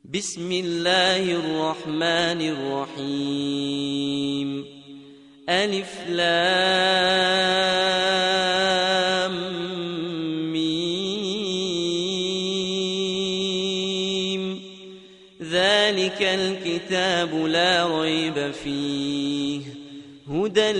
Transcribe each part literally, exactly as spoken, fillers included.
بسم الله الرحمن الرحيم. ألف لام ميم. ذلك الكتاب لا ريب فيه هدى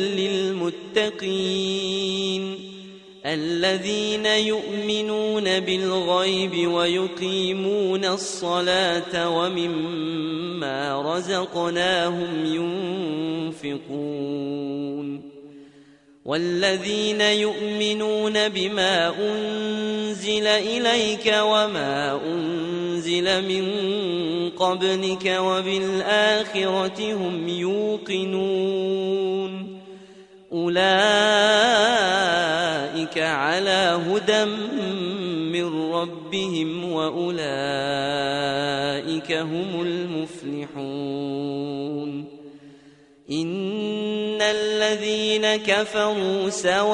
للمتقين الذين يؤمنون بالغيب ويقيمون الصلاة ومما رزقناهم ينفقون والذين يؤمنون بما أنزل إليك وما أنزل من قبلك وبالآخرة هم يوقنون أولئك على هدى من ربهم وأولئك هم المفلحون. إن الذين كفروا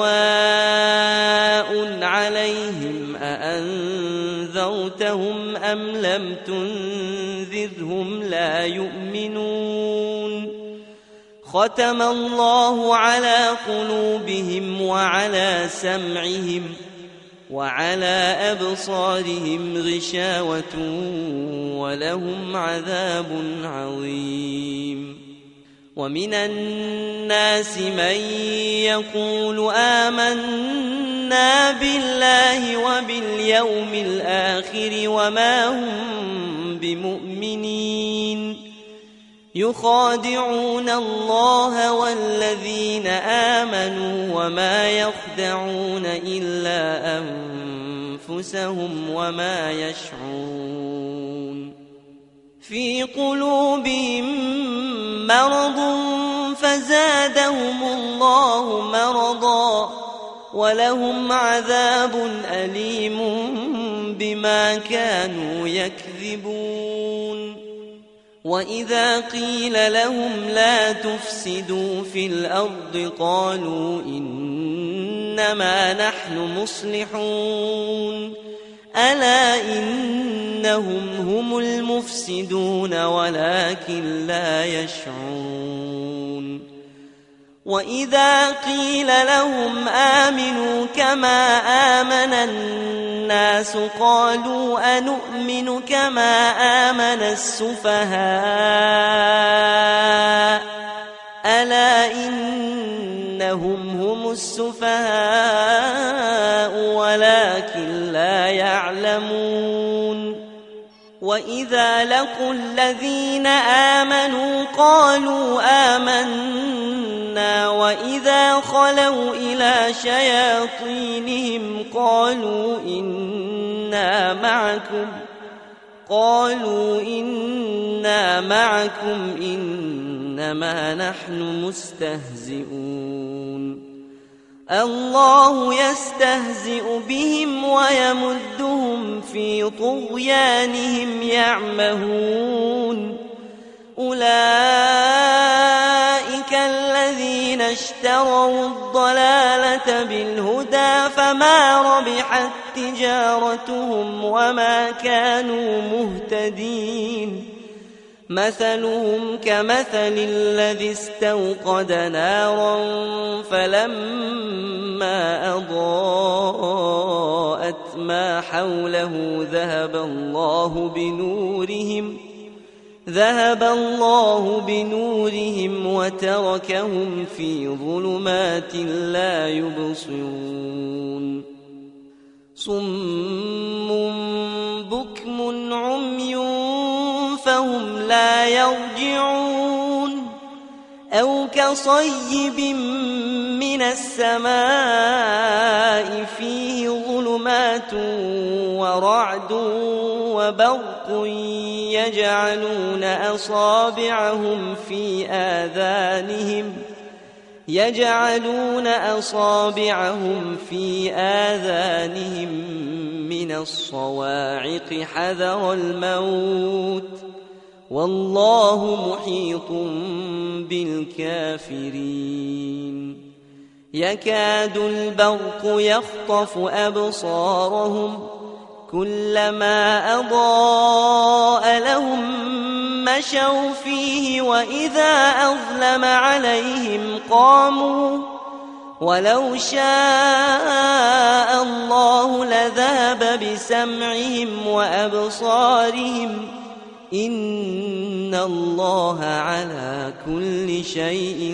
سواء عليهم أأنذرتهم أم لم تنذرهم لا يؤمنون. ختم الله على قلوبهم وعلى سمعهم وعلى أبصارهم غشاوة ولهم عذاب عظيم. ومن الناس من يقول آمنا بالله وباليوم الآخر وما هم بمؤمنين يخادعون الله والذين آمنوا وما يخدعون إلا أنفسهم وما يشعرون. في قلوبهم مرض فزادهم الله مرضا ولهم عذاب أليم بما كانوا يكذبون. وإذا قيل لهم لا تفسدوا في الأرض قالوا إنما نحن مصلحون ألا إنهم هم المفسدون ولكن لا يشعرون. وإذا قيل لهم آمنوا كما آمن الناس قالوا أنؤمن كما آمن السفهاء ألا إنهم هم السفهاء ولكن لا يعلمون. وإذا لقوا الذين آمنوا قالوا آمنا وإذا خلوا إلى شياطينهم قالوا إنا معكم قالوا إنا معكم إنما نحن مستهزئون. الله يستهزئ بهم ويمدهم في طغيانهم يعمهون. أولئك الذين اشتروا الضلالة بالهدى فما ربحت تجارتهم وما كانوا مهتدين. مثلهم كمثل الذي استوقد نارا فلما أضاءت ما حوله ذهب الله بنورهم ذهب الله بنورهم وتركهم في ظلمات لا يبصرون. صم بكم عمي فهم لا يرجعون. أو كصيب من السماء فيه ظلمات ورعد وبرق يجعلون أصابعهم في آذانهم يجعلون أصابعهم في آذانهم من الصواعق حذر الموت والله محيط بالكافرين. يكاد البرق يخطف أبصارهم كلما أضاء لهم مشوا فيه وإذا أظلم عليهم قاموا ولو شاء الله لذهب بسمعهم وأبصارهم إن الله على كل شيء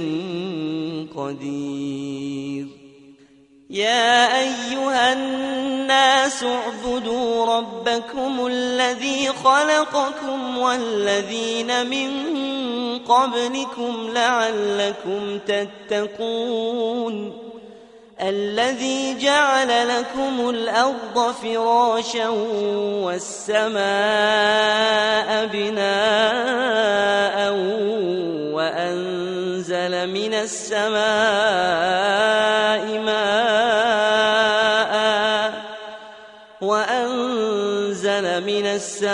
قدير. يا أيها الناس اعبدوا ربكم الذي خلقكم والذين من قبلكم لعلكم تتقون الذي جعل لكم الأرض فراشا والسماء بناء وأنزل من السماء ماء وأنزل من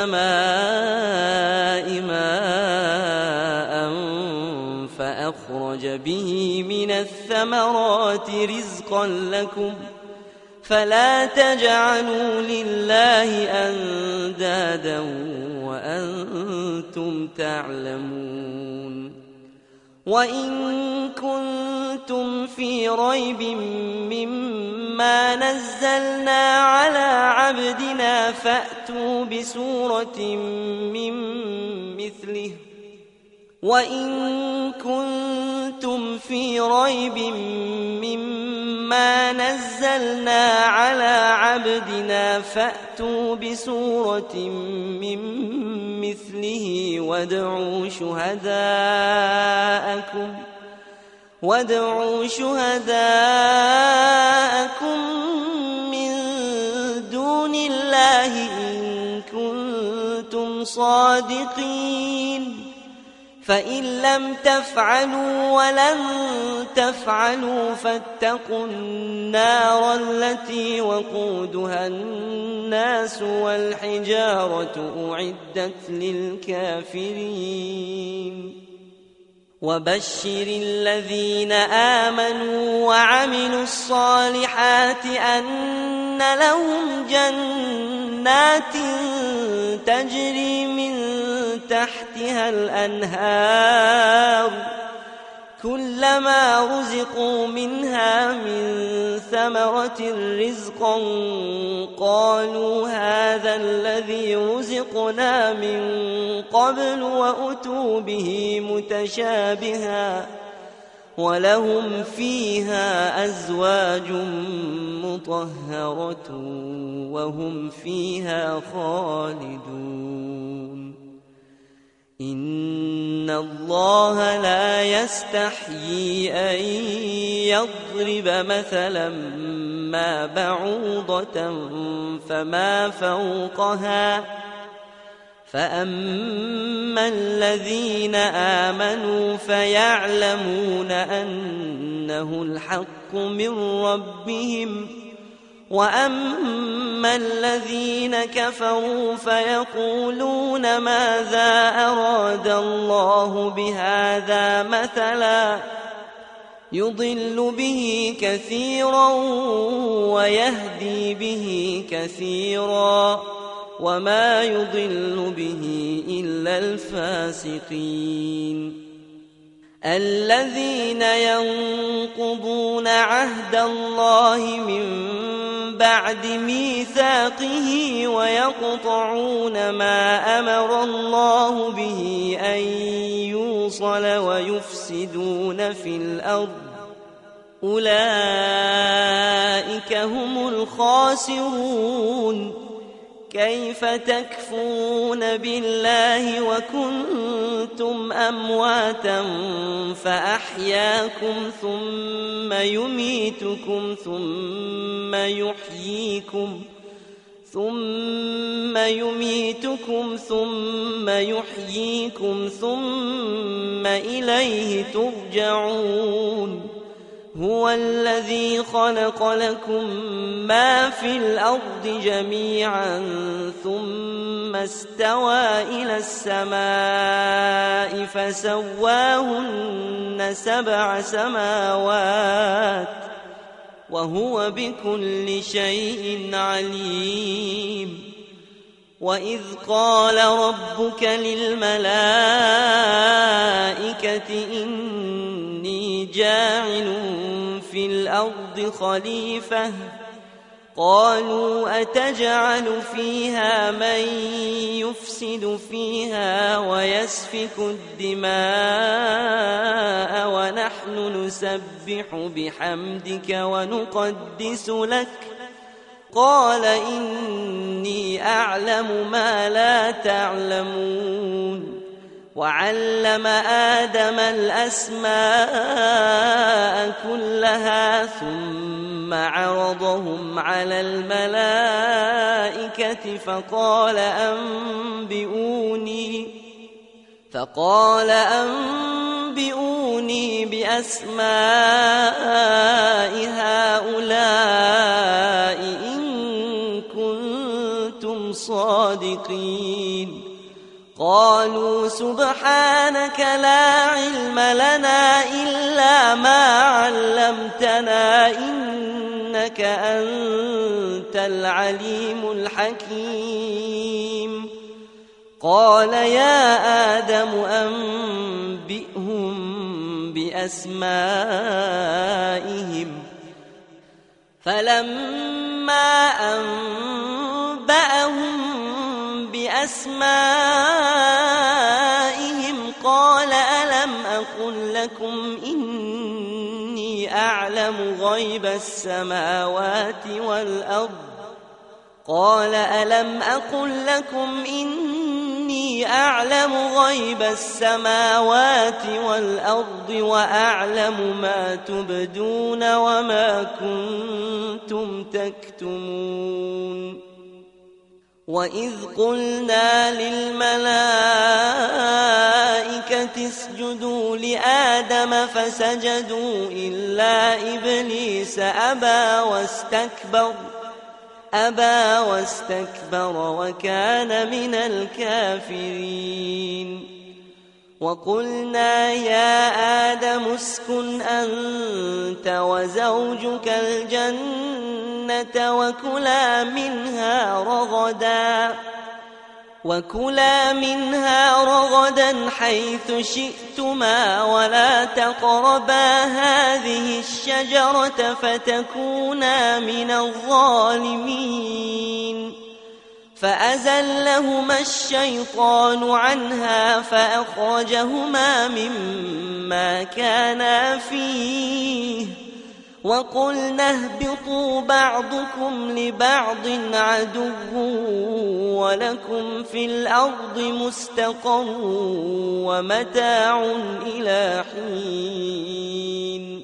السماء ماء فأخرج به من الثمرات رزقا لكم فلا تجعلوا لله أندادا وأنتم تعلمون. وإن كنتم في ريب مما نزلنا على عبدنا فأتوا بسورة من مثله وإن كنتم في ريب مما نزلنا على عبدنا فأتوا بسورة من مثله وادعوا شهداءكم وادعوا شهداءكم من دون الله إن كنتم صادقين فإن لم تفعلوا ولن تفعلوا فاتقوا النار التي وقودها الناس والحجارة أعدت للكافرين. وبشر الذين آمنوا وعملوا الصالحات أن لهم جنات تجري من تحتها الأنهار كلما رزقوا منها من ثمرة رزقا قالوا هذا الذي رزقنا من قبل وأتوا به متشابها ولهم فيها أزواج مطهرة وهم فيها خالدون. إن الله لا يستحيي أن يضرب مثلا ما بعوضة فما فوقها فأما الذين آمنوا فيعلمون أنه الحق من ربهم وأما الذين كفروا فيقولون ماذا أراد الله بهذا مثلا يضل به كثيرا ويهدي به كثيرا وما يضل به إلا الفاسقين. الذين ينقضون عهد الله من بعد ميثاقه ويقطعون ما أمر الله به أن يوصل ويفسدون في الأرض أولئك هم الخاسرون. كيف تكفرون بالله وكنتم أمواتا فأحياكم ثم يميتكم ثم يحييكم ثم يميتكم ثم يحييكم ثم إليه ترجعون. هو الذي خلق لكم ما في الأرض جميعا ثم استوى إلى السماء فسواهن سبع سماوات وهو بكل شيء عليم. وإذ قال ربك للملائكة إني جاعل في الأرض خليفة قالوا أتجعل فيها من يفسد فيها ويسفك الدماء ونحن نسبح بحمدك ونقدس لك قال إني أعلم ما لا تعلمون وعلم آدم الأسماء كلها ثم عرضهم على الملائكة فقال أنبئوني فقال أنبئوني بأسماء هؤلاء إن كنتم صادقين قالوا سبحانك لا علم لنا إلا ما علمتنا إنك أنت العليم الحكيم قال يا آدم أنبئهم بأسمائهم فلما أنبأهم بأسمائهم قال ألم أقل لكم إني أعلم غيب السماوات والأرض قال ألم أقل لكم إني أعلم غيب السماوات والأرض وأعلم ما تبدون وما كنتم تكتمون وإذ قلنا للملائكة اسجدوا لآدم فسجدوا إلا إبليس أبى واستكبر أبى واستكبر وكان من الكافرين وقلنا يا آدم اسكن أنت وزوجك الجنة وكلا منها رغدا وكلا منها رغدا حيث شئتما ولا تقربا هذه الشجرة فتكونا من الظالمين فأزلهما الشيطان عنها فأخرجهما مما كانا فيه وقلنا اهبطوا بعضكم لبعض عدو ولكم في الأرض مستقر ومتاع إلى حين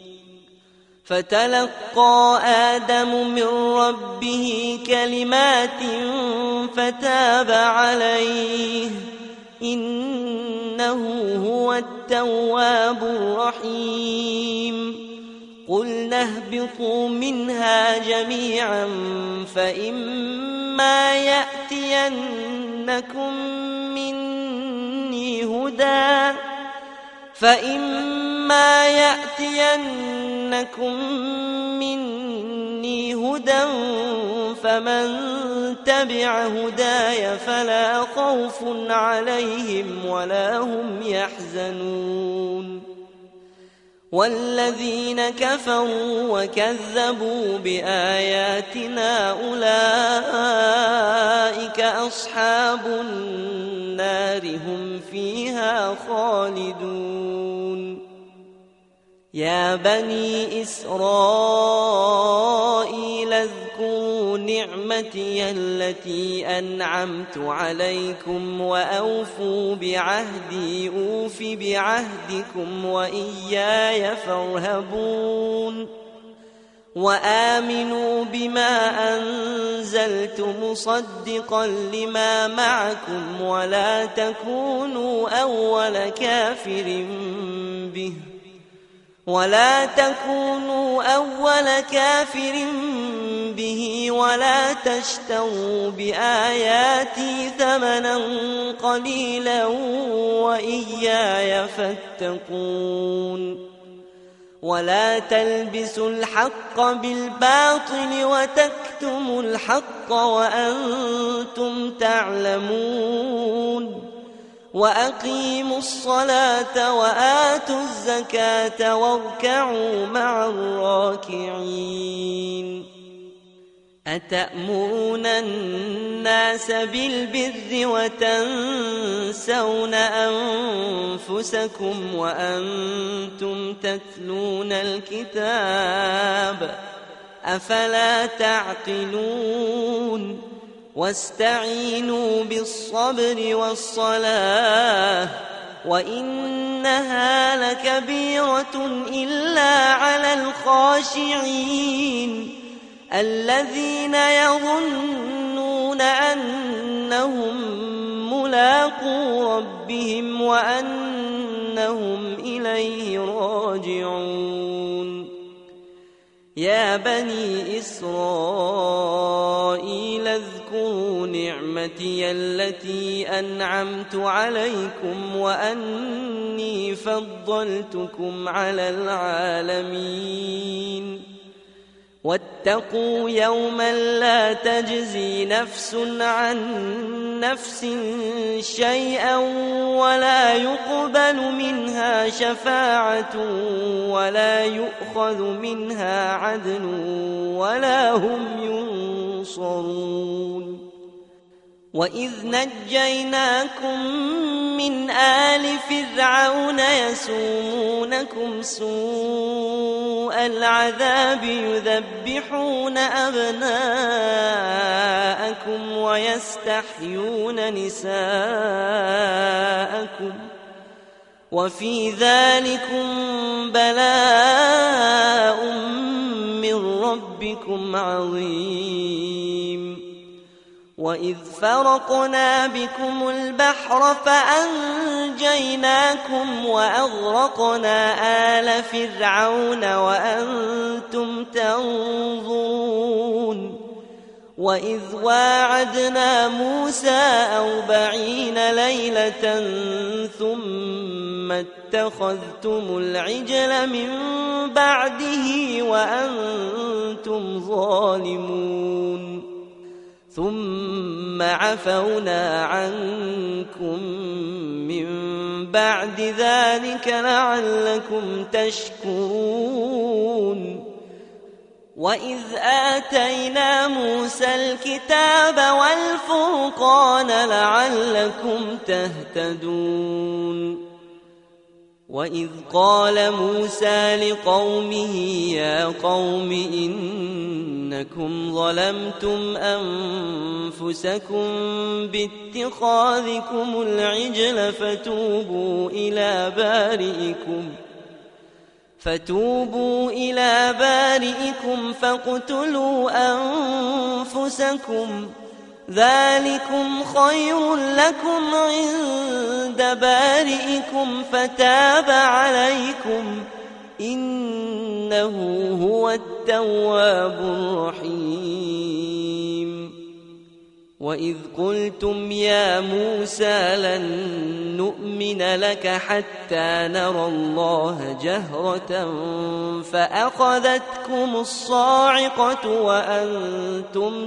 فتلقى آدم من ربه كلمات فتاب عليه إنه هو التواب الرحيم قلنا اهبطوا منها جميعا فإما يأتينكم مني هدى فإما يأتينكم مني هدى فمن تبع هداي فلا خوف عليهم ولا هم يحزنون والذين كفروا وكذبوا بآياتنا أولئك أصحاب النار هم فيها خالدون يا بني إسرائيل اذكروا نعمتي التي أنعمت عليكم وأوفوا بعهدي أوف بعهدكم وإياي فارهبون وآمنوا بما أنزلت مصدقا لما معكم ولا تكونوا أول كافر به ولا تكونوا أول كافر به ولا تشتروا بآياتي ثمنا قليلا وإياي فاتقون ولا تلبسوا الحق بالباطل وتكتموا تكتموا الحق وأنتم تعلمون وأقيموا الصلاة وآتوا الزكاة واركعوا مع الراكعين أتأمرون الناس بالبر وتنسون أنفسكم وأنتم تتلون الكتاب أفلا تعقلون واستعينوا بالصبر والصلاة وإنها لكبيرة إلا على الخاشعين الذين يظنون أنهم ملاقو ربهم وأنهم إليه راجعون يا بني إسرائيل اذكروا نعمتي التي أنعمت عليكم وأني فضلتكم على العالمين واتقوا يوما لا تجزي نفس عن نفس شيئا ولا يقبل منها شفاعة ولا يؤخذ منها عدل ولا هم ينصرون وإذ نجيناكم من آل فرعون يسومونكم سوء العذاب يذبحون أبناءكم ويستحيون نساءكم وفي ذلكم بلاء من ربكم عظيم وإذ فرقنا بكم البحر فأنجيناكم وأغرقنا آل فرعون وأنتم تنظرون وإذ واعدنا موسى أربعين ليلة ثم اتخذتم العجل من بعده وأنتم ظالمون ثم عفونا عنكم من بعد ذلك لعلكم تشكرون وإذ آتينا موسى الكتاب والفرقان لعلكم تهتدون وإذ قال موسى لقومه يا قوم إنكم ظلمتم أنفسكم باتخاذكم العجل فتوبوا إلى بارئكم فتوبوا إلى بارئكم فاقتلوا أنفسكم ذلكم خير لكم عند بارئكم فتاب عليكم إنه هو التواب الرحيم وإذ قلتم يا موسى لن نؤمن لك حتى نرى الله جهرة فأخذتكم الصاعقة وأنتم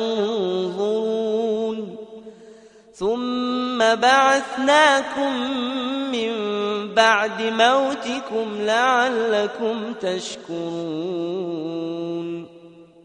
تنظرون ثم بعثناكم من بعد موتكم لعلكم تشكرون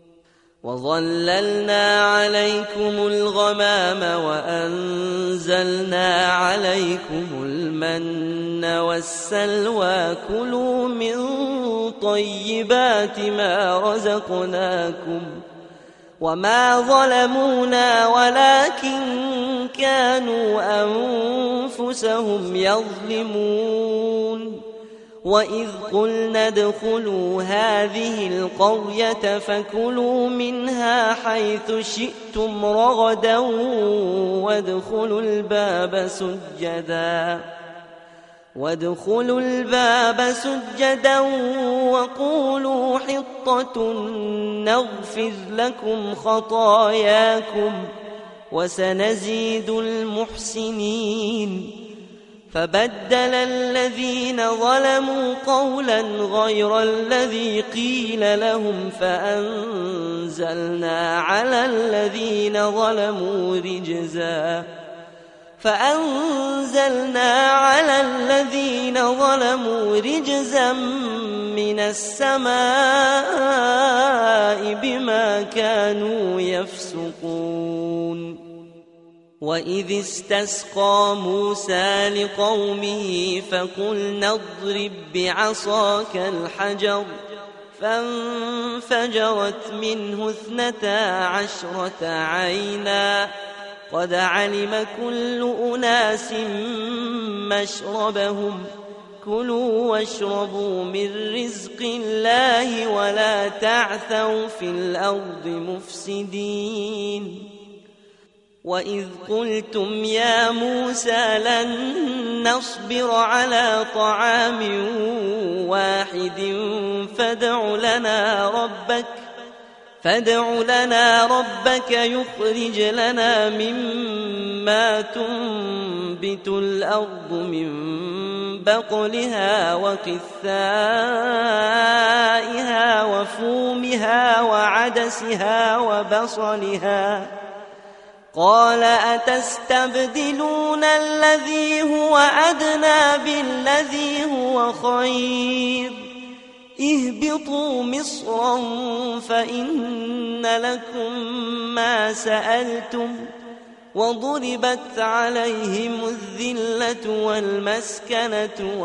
وظللنا عليكم الغمام وأنزلنا عليكم المن والسلوى كلوا من طيبات ما رزقناكم وما ظلمونا ولكن كانوا أنفسهم يظلمون وإذ قلنا ادخلوا هذه القرية فكلوا منها حيث شئتم رغدا وادخلوا الباب سجدا وادخلوا الباب سجدا وقولوا حطة نغفر لكم خطاياكم وسنزيد المحسنين فبدل الذين ظلموا قولا غير الذي قيل لهم فأنزلنا على الذين ظلموا رجزا فأنزلنا على الذين ظلموا رجزا من السماء بما كانوا يفسقون. وإذ استسقى موسى لقومه فقلنا اضرب بعصاك الحجر فانفجرت منه اثنتا عشرة عينا قد علم كل أناس مشربهم كلوا واشربوا من رزق الله ولا تعثوا في الأرض مفسدين. وإذ قلتم يا موسى لن نصبر على طعام واحد فادع لنا ربك فادع لنا ربك يخرج لنا مما تنبت الأرض من بقلها وقثائها وفومها وعدسها وبصلها قال أتستبدلون الذي هو أدنى بالذي هو خير اهبطوا مصرا فإن لكم ما سألتم وضربت عليهم الذلة والمسكنة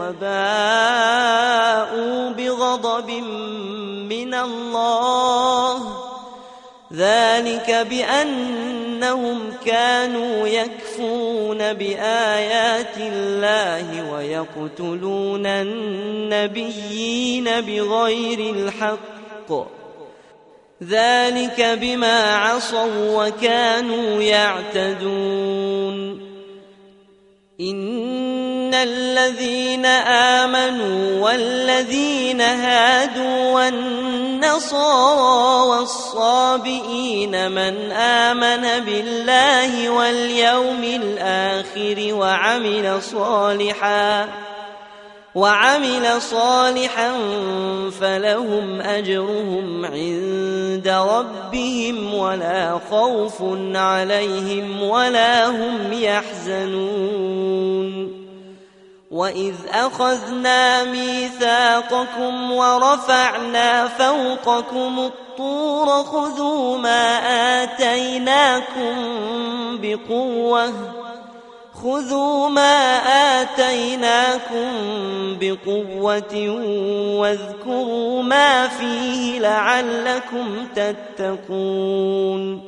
وباءوا بغضب من الله ذلك بأنهم كانوا يكفرون بآيات الله ويقتلون النبيين بغير الحق ذلك بما عصوا وكانوا يعتدون. إن الذين آمنوا والذين هادوا والنصارى والصابئين من آمن بالله واليوم الآخر وعمل صالحا وعمل صالحا فلهم أجرهم عند ربهم ولا خوف عليهم ولا هم يحزنون. وإذ أخذنا ميثاقكم ورفعنا فوقكم الطور خذوا ما آتيناكم بقوة خذوا ما آتيناكم بقوة واذكروا ما فيه لعلكم تتقون.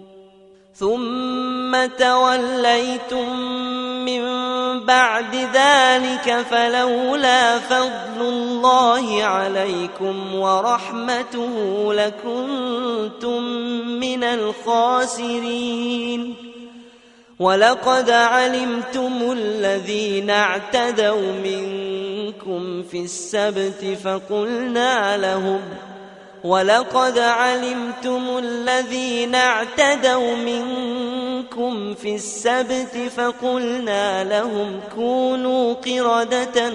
ثم توليتم من بعد ذلك فلولا فضل الله عليكم ورحمته لكنتم من الخاسرين. ولقد علمتم الذين اعتدوا منكم في السبت فقلنا لهم ولقد علمتم الذين اعتدوا منكم في السبت فقلنا لهم كونوا قردة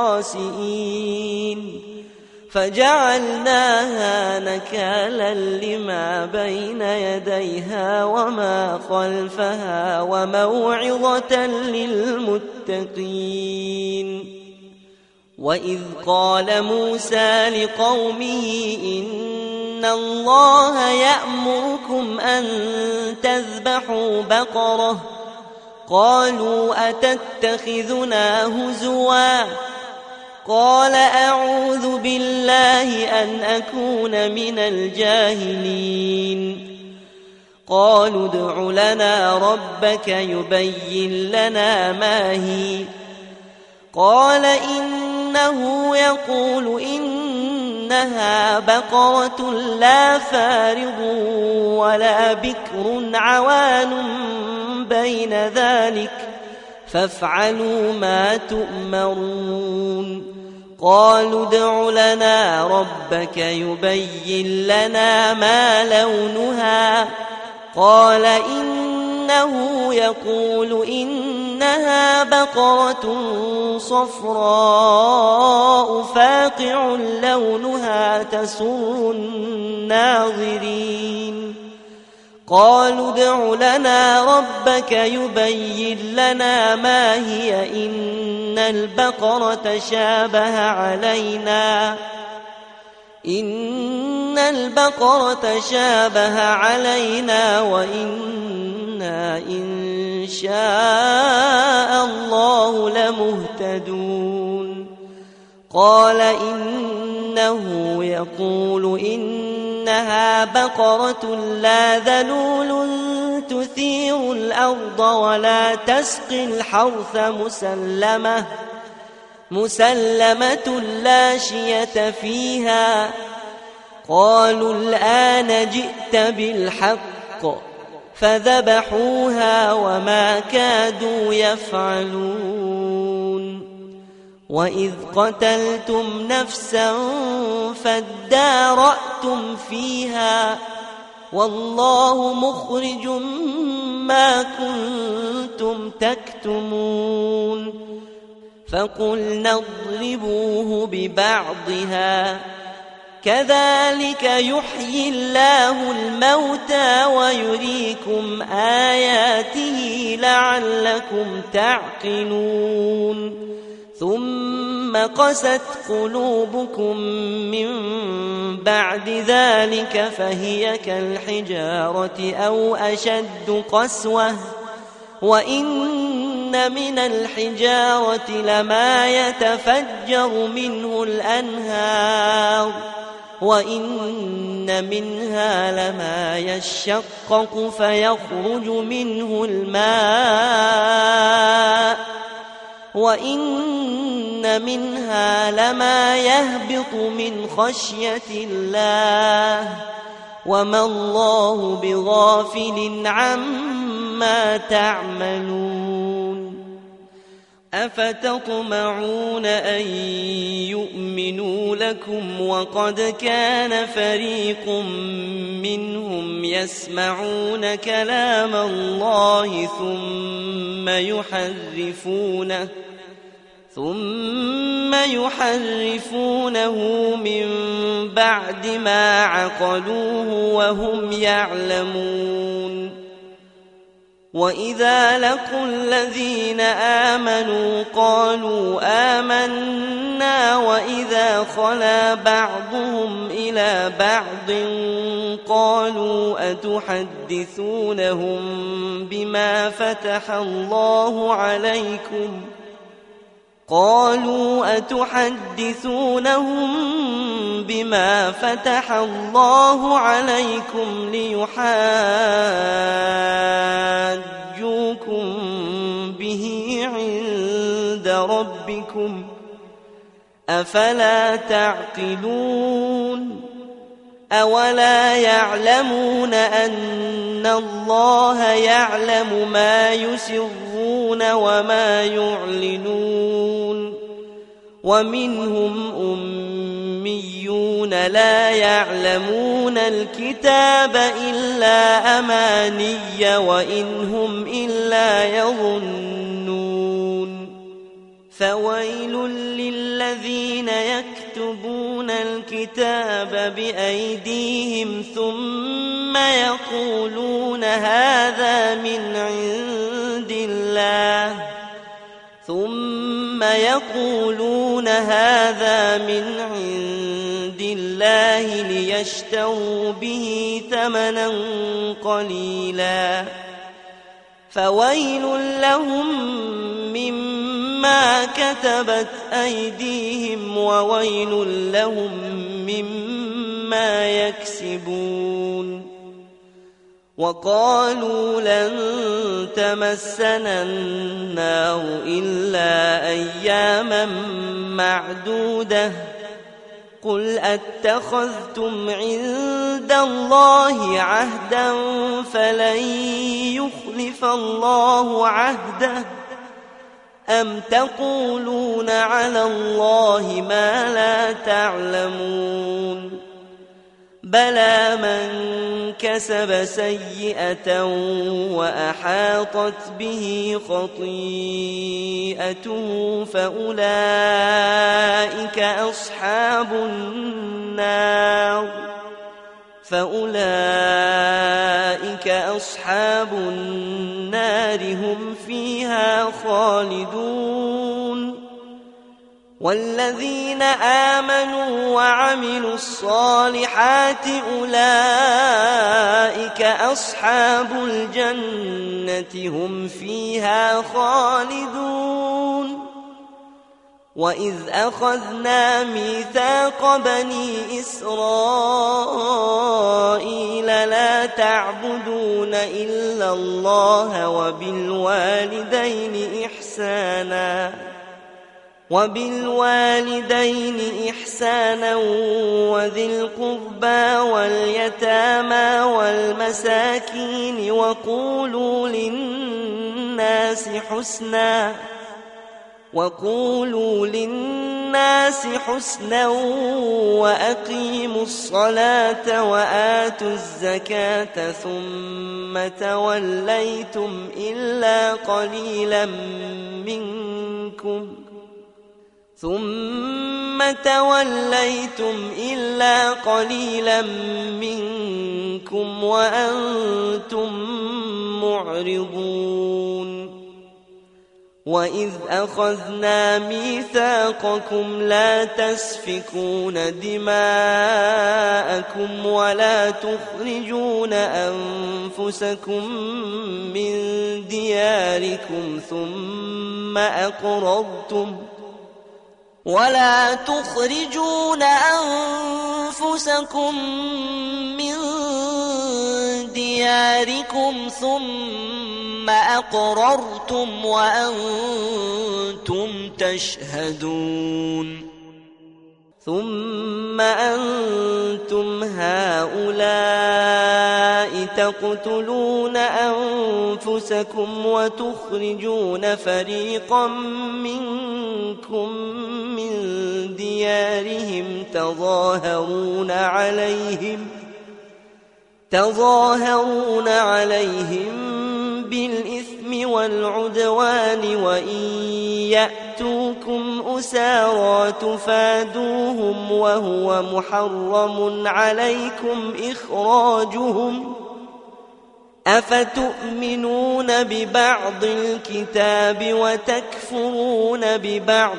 خاسئين فجعلناها نكالا لما بين يديها وما خلفها وموعظة للمتقين. وإذ قال موسى لقومه إن الله يأمركم أن تذبحوا بقرة قالوا أتتخذنا هزوا قال أعوذ بالله أن أكون من الجاهلين. قالوا ادع لنا ربك يبين لنا ما هي قال إنه يقول إنها بقرة لا فارض ولا بكر عوان بين ذلك فافعلوا ما تؤمرون. قالوا ادع لنا ربك يبين لنا ما لونها قال إنه إنه يقول إنها بقرة صفراء فاقع لونها تسر الناظرين قالوا ادع لنا ربك يبين لنا ما هي إن البقرة شابه علينا إن البقرة شابه علينا وإنا إن شاء الله لمهتدون قال إنه يقول إنها بقرة لا ذلول تثير الأرض ولا تسقي الحرث مسلمة مسلمة لا شية فيها قالوا الآن جئت بالحق فذبحوها وما كادوا يفعلون وإذ قتلتم نفسا فادارأتم فيها والله مخرج ما كنتم تكتمون فقلنا اضربوه ببعضها كذلك يحيي الله الموتى ويريكم آياته لعلكم تعقلون ثم قست قلوبكم من بعد ذلك فهي كالحجارة أو أشد قسوة وإن من الحجارة لما يتفجر منه الأنهار وإن منها لما يشقق فيخرج منه الماء وإن منها لما يهبط من خشية الله وما الله بغافل عما تعملون أفتطمعون أن يؤمنوا لكم وقد كان فريق منهم يسمعون كلام الله ثم يحرفونه ثم يحرفونه من بعد ما عقلوه وهم يعلمون وإذا لقوا الذين آمنوا قالوا آمنا وإذا خلا بعضهم إلى بعض قالوا أتحدثونهم بما فتح الله عليكم قالوا أتحدثونهم بما فتح الله عليكم ليحاجوكم به عند ربكم أفلا تعقلون أولا يعلمون أن الله يعلم ما يسرون وما يعلنون ومنهم أميون لا يعلمون الكتاب إلا أماني وإن هم إلا يظنون فويل للذين يكتبون الكتاب بأيديهم ثم يقولون هذا من عند الله ثم يقولون هذا من عند الله ليشتروا به ثمنا قليلا فويل لهم مما كتبت أيديهم وويل لهم مما يكسبون وقالوا لن تمسنا النار إلا أياما معدودة قل أتخذتم عند الله عهدا فلن يخلف الله عهده أم تقولون على الله ما لا تعلمون بلى من كسب سيئة وأحاطت به خطيئته فأولئك أصحاب النار فأولئك أصحاب النار هم فيها خالدون والذين آمنوا وعملوا الصالحات أولئك أصحاب الجنة هم فيها خالدون وإذ أخذنا ميثاق بني إسرائيل لا تعبدون إلا الله وبالوالدين إحسانا وبالوالدين إحسانا وذي القربى واليتامى والمساكين وقولوا للناس حسنا وقولوا للناس حسنا وأقيموا الصلاة وآتوا الزكاة ثم توليتم إلا قليلا منكم ثم توليتم إلا قليلا منكم وأنتم معرضون وإذ أخذنا ميثاقكم لا تسفكون دماءكم ولا تخرجون أنفسكم من دياركم ثم أقررتم ولا تخرجون أنفسكم من دياركم ثم أقررتم وأنتم تشهدون ثم أنتم هؤلاء تقتلون أنفسكم وتخرجون فريقا منكم من ديارهم تظاهرون عليهم تظاهرون عليهم بالإثم والعدوان وإن يأتوكم أسارى تفادوهم وهو محرم عليكم إخراجهم أفتؤمنون ببعض الكتاب وتكفرون ببعض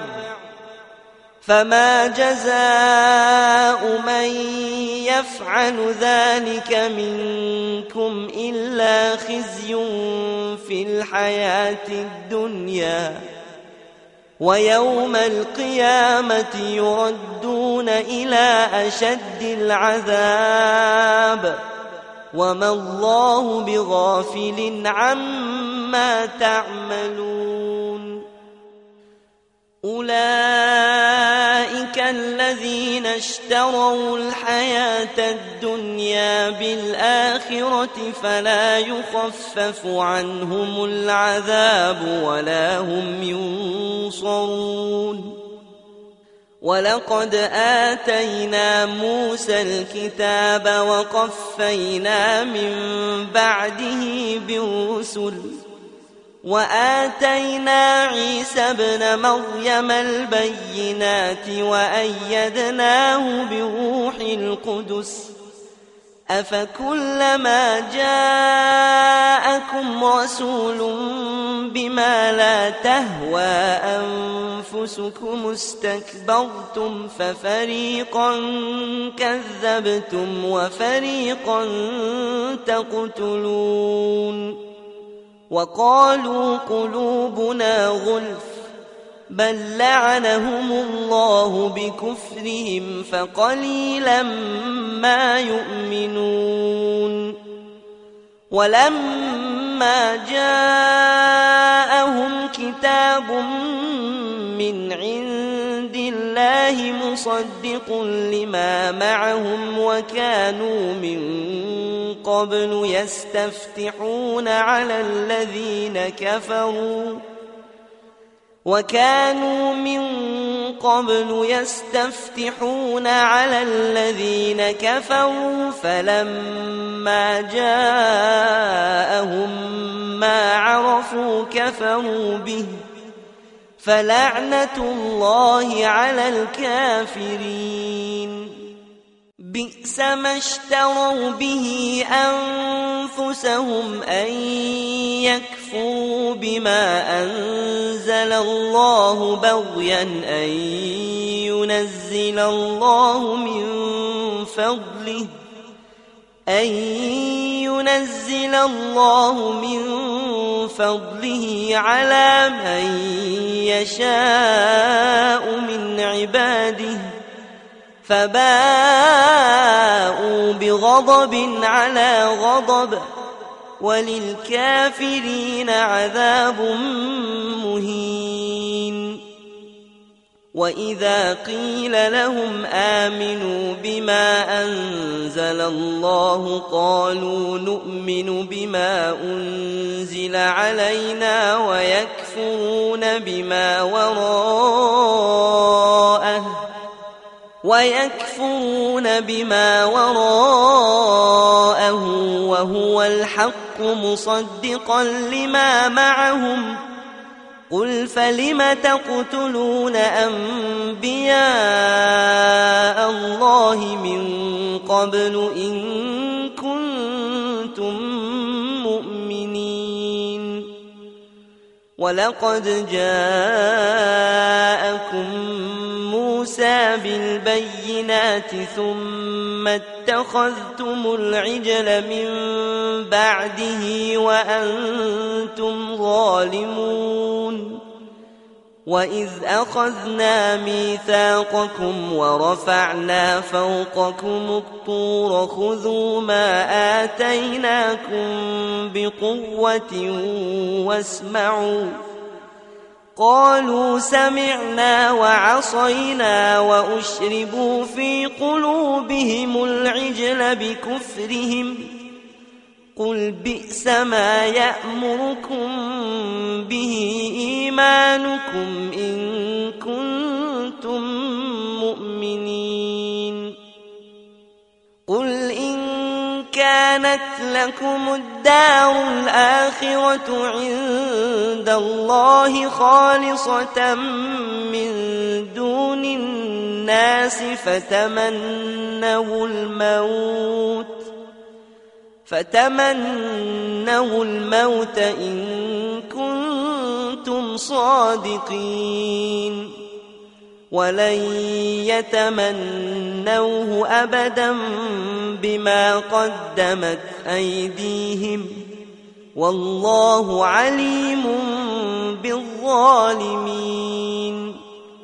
فما جزاء من يفعل ذلك منكم إلا خزي في الحياة الدنيا ويوم القيامة يردون إلى أشد العذاب وما الله بغافل عما تعملون أولئك الذين اشتروا الحياة الدنيا بالآخرة فلا يخفف عنهم العذاب ولا هم ينصرون ولقد آتينا موسى الكتاب وقفينا من بعده بالرسل وآتينا عيسى ابن مريم البينات وأيدناه بروح القدس أفكلما جاءكم رسول بما لا تهوى أنفسكم استكبرتم ففريقا كذبتم وفريقا تقتلون وقالوا قلوبنا غلف بل لعنهم الله بكفرهم فقليلا ما يؤمنون ولما جاءهم كتاب من عند الله مصدق لما معهم وكانوا من قبل يستفتحون على الذين كفروا وكانوا من قبل يستفتحون على الذين كفروا فلما جاءهم ما عرفوا كفروا به فلعنة الله على الكافرين بئس ما اشتروا به أنفسهم أن يكفروا بما أنزل الله بغيا أن ينزل الله من فضله أن ينزل الله من فضله على من يشاء من عباده فباءوا بغضب على غضب وللكافرين عذاب مهين وإذا قيل لهم آمنوا بما أنزل الله قالوا نؤمن بما أنزل علينا ويكفرون بما وراءه ويكفرون بما وراءه وهو الحق مصدقا لما معهم قل فلم تقتلون أنبياء الله من قبل إن كنتم مؤمنين ولقد جاءكم موسى بالبينات ثم اتخذتم العجل من بعده وأنتم ظالمون وإذ أخذنا ميثاقكم ورفعنا فوقكم الطور خذوا ما آتيناكم بقوة واسمعوا قالوا سمعنا وعصينا وأشربوا في قلوبهم العجل بكفرهم قل بئس ما يأمركم به إيمانكم إن كنتم مؤمنين قل إن كانت لكم الدار الآخرة عند الله خالصة من دون الناس فتمنوا الموت فتمنوا الموت إن كنتم صادقين ولن يتمنوه أبدا بما قدمت أيديهم والله عليم بالظالمين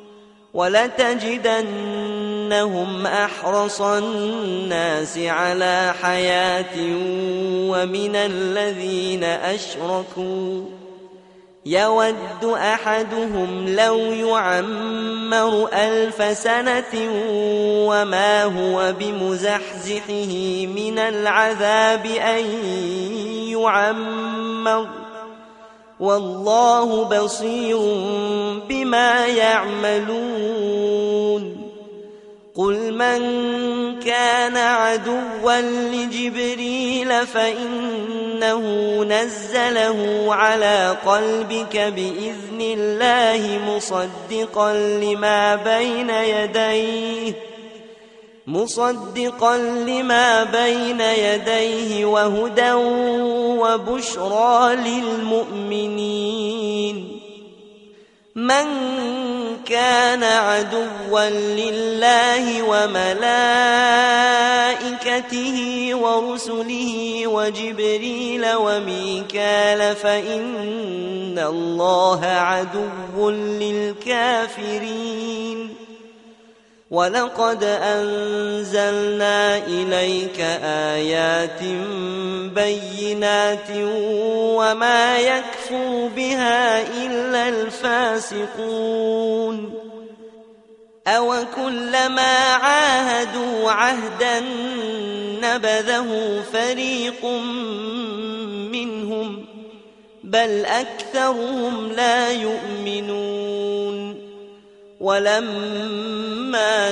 ولتجدنهم أحرص الناس على حياة ومن الذين أشركوا يود أحدهم لو يعمر ألف سنة وما هو بمزحزحه من العذاب أن يعمر والله بصير بما يعملون قل من كان عدوا لجبريل فإنه نزله على قلبك بإذن الله مصدقا لما بين يديه مصدقا لما بين يديه وهدى وبشرى للمؤمنين من كان عدوا لله وملائكته ورسله وجبريل وميكال فإن الله عدو للكافرين ولقد أنزلنا إليك آيات بينات وما يكفر بها إلا الفاسقون أو كلما عاهدوا عهدا نبذه فريق منهم بل أكثرهم لا يؤمنون ولما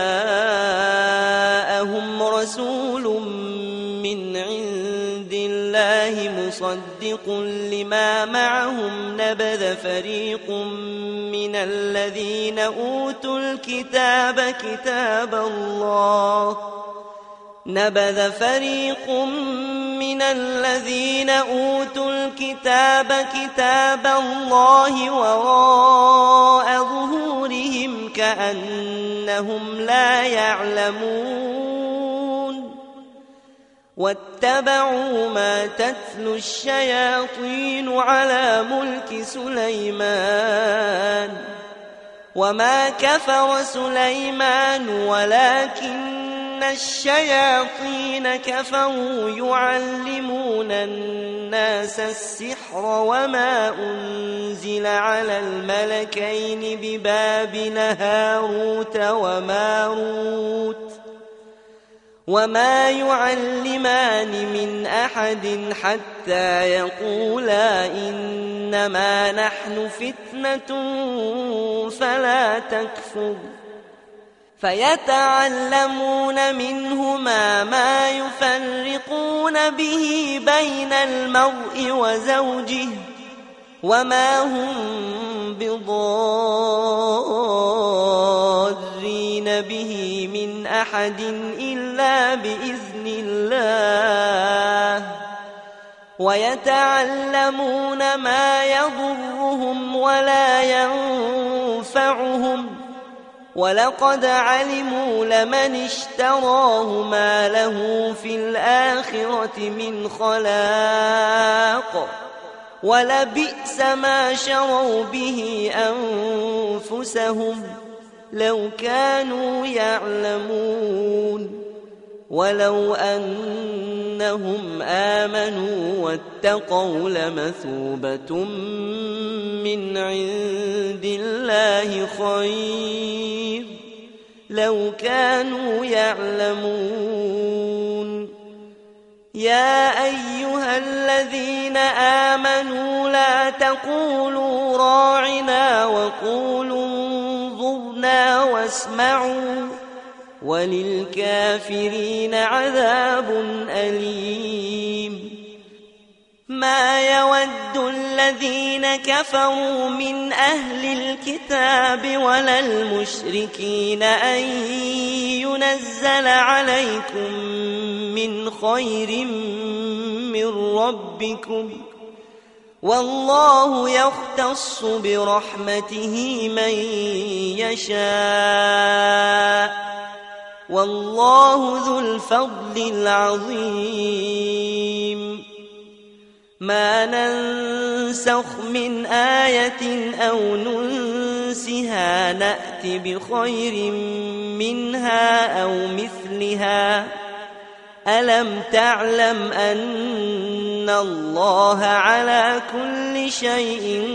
جاءهم رسول من عند الله مصدق لما معهم نبذ فريق من الذين أوتوا الكتاب كتاب الله نبذ فريق من الذين أوتوا الكتاب كتاب الله وراء ظهورهم كأنهم لا يعلمون واتبعوا ما تتلو الشياطين على ملك سليمان وما كفر سليمان ولكن الشياطين كفروا يعلمون الناس السحر وما أنزل على الملكين ببابل هاروت وماروت وما يعلمان من أحد حتى يقولا إنما نحن فتنة فلا تكفر فيتعلمون منهما ما يفرقون به بين المرء وزوجه وما هم بضارين به من أحد إلا بإذن الله ويتعلمون ما يضرهم ولا ينفعهم ولقد علموا لمن اشتراه ما له في الآخرة من خلاق ولبئس ما شروا به أنفسهم لو كانوا يعلمون ولو أنهم آمنوا واتقوا لمثوبة من عند الله خير لو كانوا يعلمون يا أيها الذين آمنوا لا تقولوا راعنا وقولوا انظرنا واسمعوا وللكافرين عذاب أليم ما يود الذين كفروا من أهل الكتاب ولا المشركين أن ينزل عليكم من خير من ربكم والله يختص برحمته من يشاء والله ذو الفضل العظيم ما ننسخ من آية أو ننسها نأت بخير منها أو مثلها ألم تعلم أن الله على كل شيء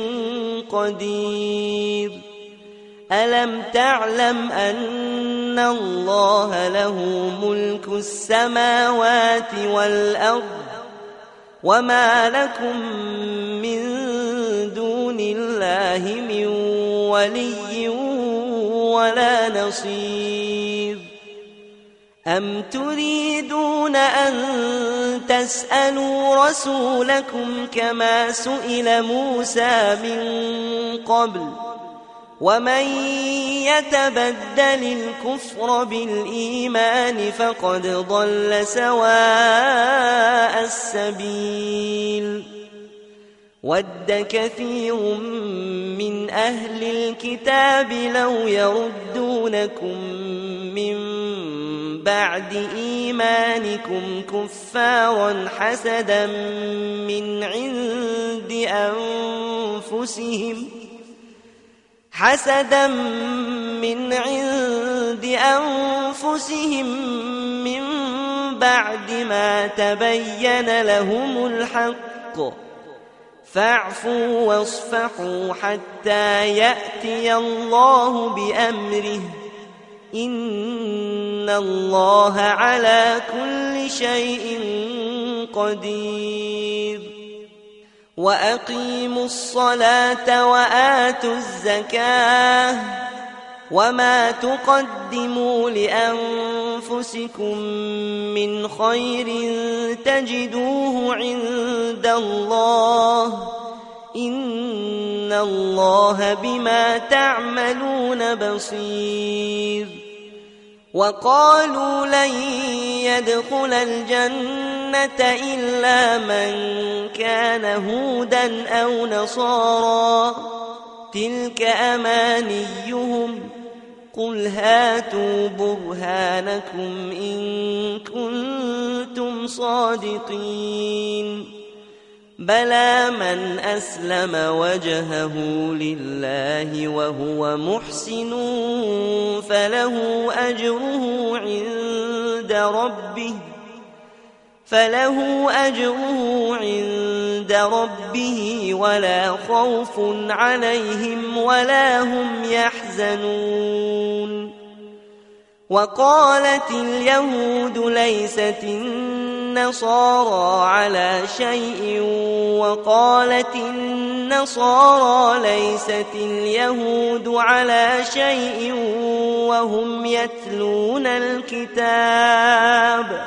قدير ألم تعلم أن الله له ملك السماوات والأرض وما لكم من دون الله من ولي ولا نصير أم تريدون أن تسألوا رسولكم كما سئل موسى من قبل ومن يتبدل الكفر بالإيمان فقد ضل سواء السبيل ود كثير من أهل الكتاب لو يردونكم من بعد إيمانكم كفارا حسدا من عند أنفسهم حسدا من عند أنفسهم من بعد ما تبين لهم الحق فاعفوا واصفحوا حتى يأتي الله بأمره إن الله على كل شيء قدير وأقيموا الصلاة وآتوا الزكاة وما تقدموا لأنفسكم من خير تجدوه عند الله إن الله بما تعملون بصير. وقالوا لن يدخل الجنة إلا من كان هودا أو نصارى تلك أمانيهم قل هاتوا برهانكم إن كنتم صادقين بلى من أسلم وجهه لله وهو محسن فله أجره عند ربه فله أجره عند ربه ولا خوف عليهم ولا هم يحزنون. وقالت اليهود ليست النصارى على شيء وقالت النصارى ليست اليهود على شيء وهم يتلون الكتاب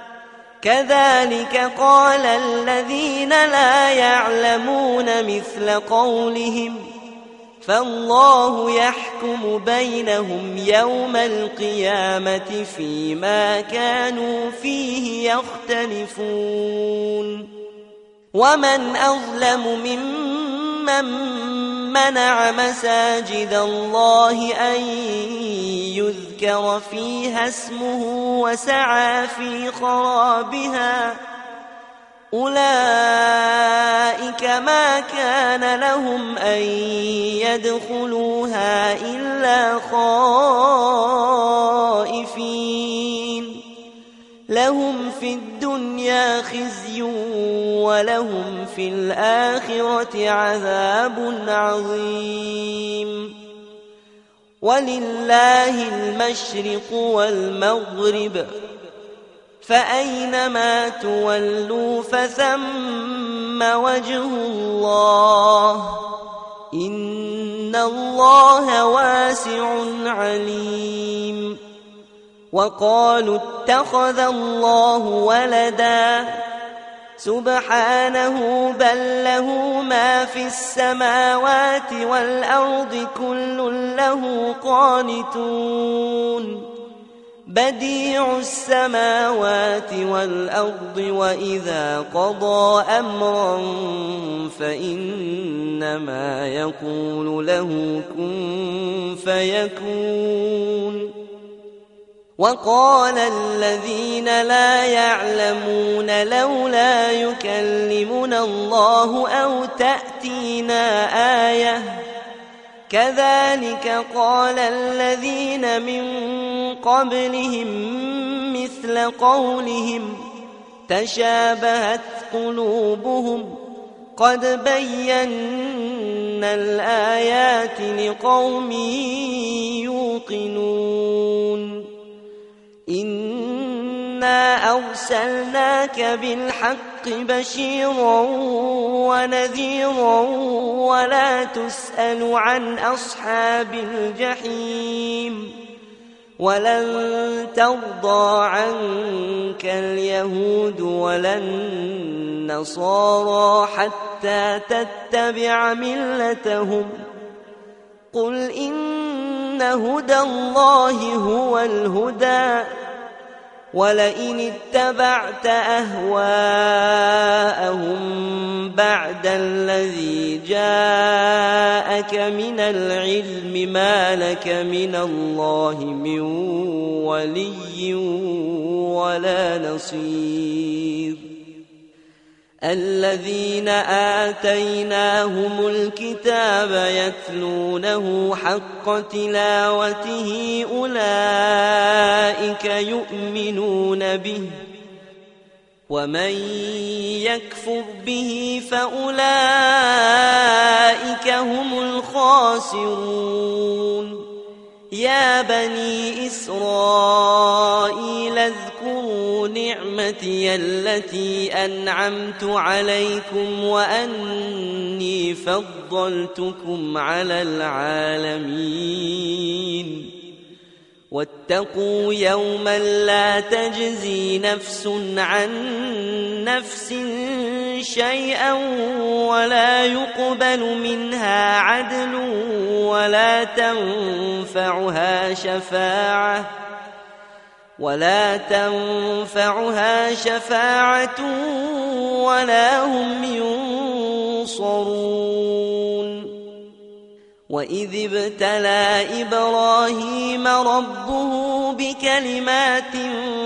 كذلك قال الذين لا يعلمون مثل قولهم فالله يحكم بينهم يوم القيامة فيما كانوا فيه يختلفون. ومن أظلم ممن منع مساجد الله أن يذكر فيها اسمه وسعى في خرابها أولئك ما كان لهم أن يدخلوها إلا خائفين لهم في الدنيا خزي ولهم في الآخرة عذاب عظيم. ولله المشرق والمغرب فأينما تولوا فثم وجه الله إن الله واسع عليم. وقالوا اتخذ الله ولدا سبحانه بل له ما في السماوات والأرض كل له قانتون بديع السماوات والأرض وإذا قضى أمرا فإنما يقول له كن فيكون. وقال الذين لا يعلمون لولا يكلمنا الله أو تأتينا آية كذلك قال الذين من قبلهم مثل قولهم تشابهت قلوبهم قد بينا الآيات لقوم يوقنون. إنا أرسلناك بالحق بشيرا ونذيرا ولا تسأل عن أصحاب الجحيم ولن ترضى عنك اليهود ولا النصارى حتى تتبع ملتهم قل إن هدى الله هو الهدى ولئن اتبعت أهواءهم بعد الذي جاءك من العلم ما لك من الله من ولي ولا نصير. الذين آتيناهم الكتاب يتلونه حق تلاوته أولئك يؤمنون به ومن يكفر به فأولئك هم الخاسرون. يا بني إسرائيل اذكروا نعمتي التي أنعمت عليكم وأني فضلتكم على العالمين. واتقوا يوما لا تجزي نفس عن نفس شيئا ولا يقبل منها عدل ولا تنفعها شفاعة ولا تنفعها شفاعة ولا هم ينصرون. وإذ ابتلى إبراهيم ربه بكلمات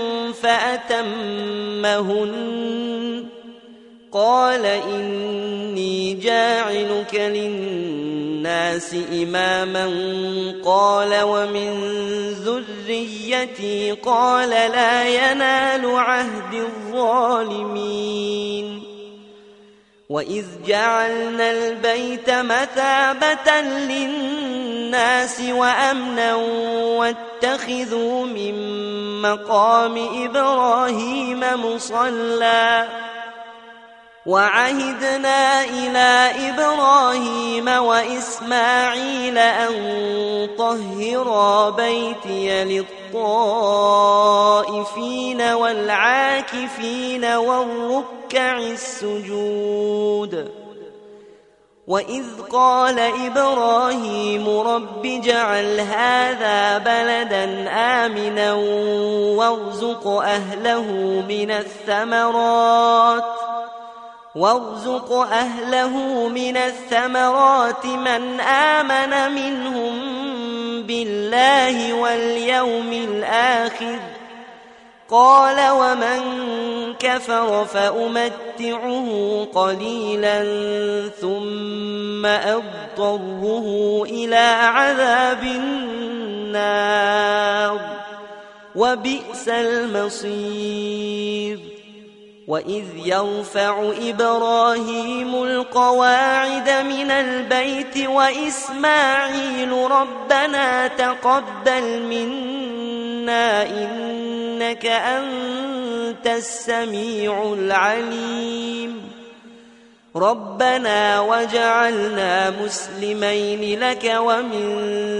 فأتمهن قال إني جاعلك للناس إماما قال ومن ذريتي قال لا ينال عهد الظالمين. وإذ جعلنا البيت مثابة للناس وأمنا واتخذوا من مقام إبراهيم مصلى وعهدنا إلى إبراهيم وإسماعيل أن طهرا بيتي للطائفين والعاكفين والركع السجود. وإذ قال إبراهيم رب اجعل هذا بلدا آمنا وارزق أهله من الثمرات وارزق أهله من الثمرات من آمن منهم بالله واليوم الآخر قال ومن كفر فأمتعه قليلا ثم أضطره إلى عذاب النار وبئس المصير. وإذ يرفع إبراهيم القواعد من البيت وإسماعيل ربنا تقبل منا إنك أنت السميع العليم ربنا وجعلنا مسلمين لك ومن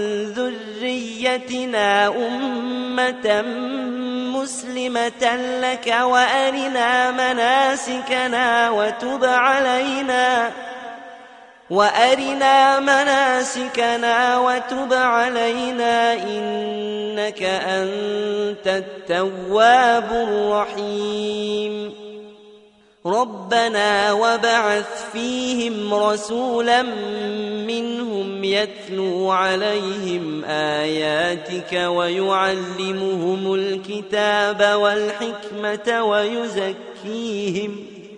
ذريتنا أمة مسلمة لك وأرنا مناسكنا وتب علينا وأرنا مناسكنا وتب علينا إنك أنت التواب الرحيم. ربنا وابعث فيهم رسولا منهم يتلو عليهم آياتك ويعلمهم الكتاب والحكمة ويزكيهم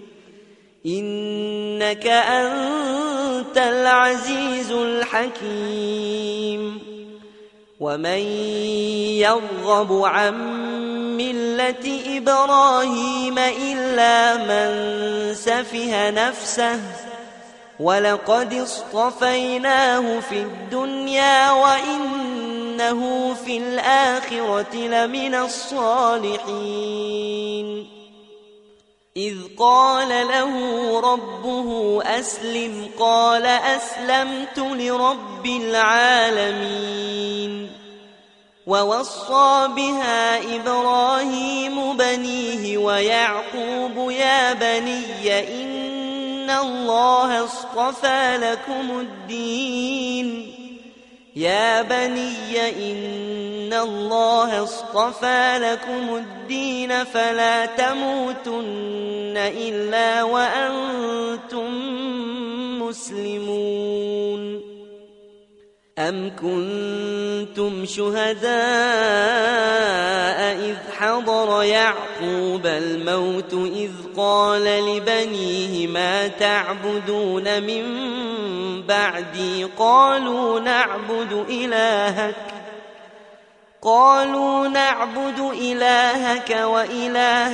إنك أنت العزيز الحكيم. ومن يرغب عن ملة إبراهيم إلا من سفه نفسه ولقد اصطفيناه في الدنيا وإنه في الآخرة لمن الصالحين. إذ قال له ربه أسلم قال أسلمت لرب العالمين. ووصى بها إبراهيم بنيه ويعقوب يا بني إن الله اصطفى لكم الدين يا بني إن الله اصطفى لكم الدين فلا تموتن إلا وأنتم مسلمون. أم كنتم شهداء إذ حضر يعقوب الموت إذ قال لبنيه ما تعبدون من بعدي قالوا نعبد إلهك قالوا نعبد إلهك وإله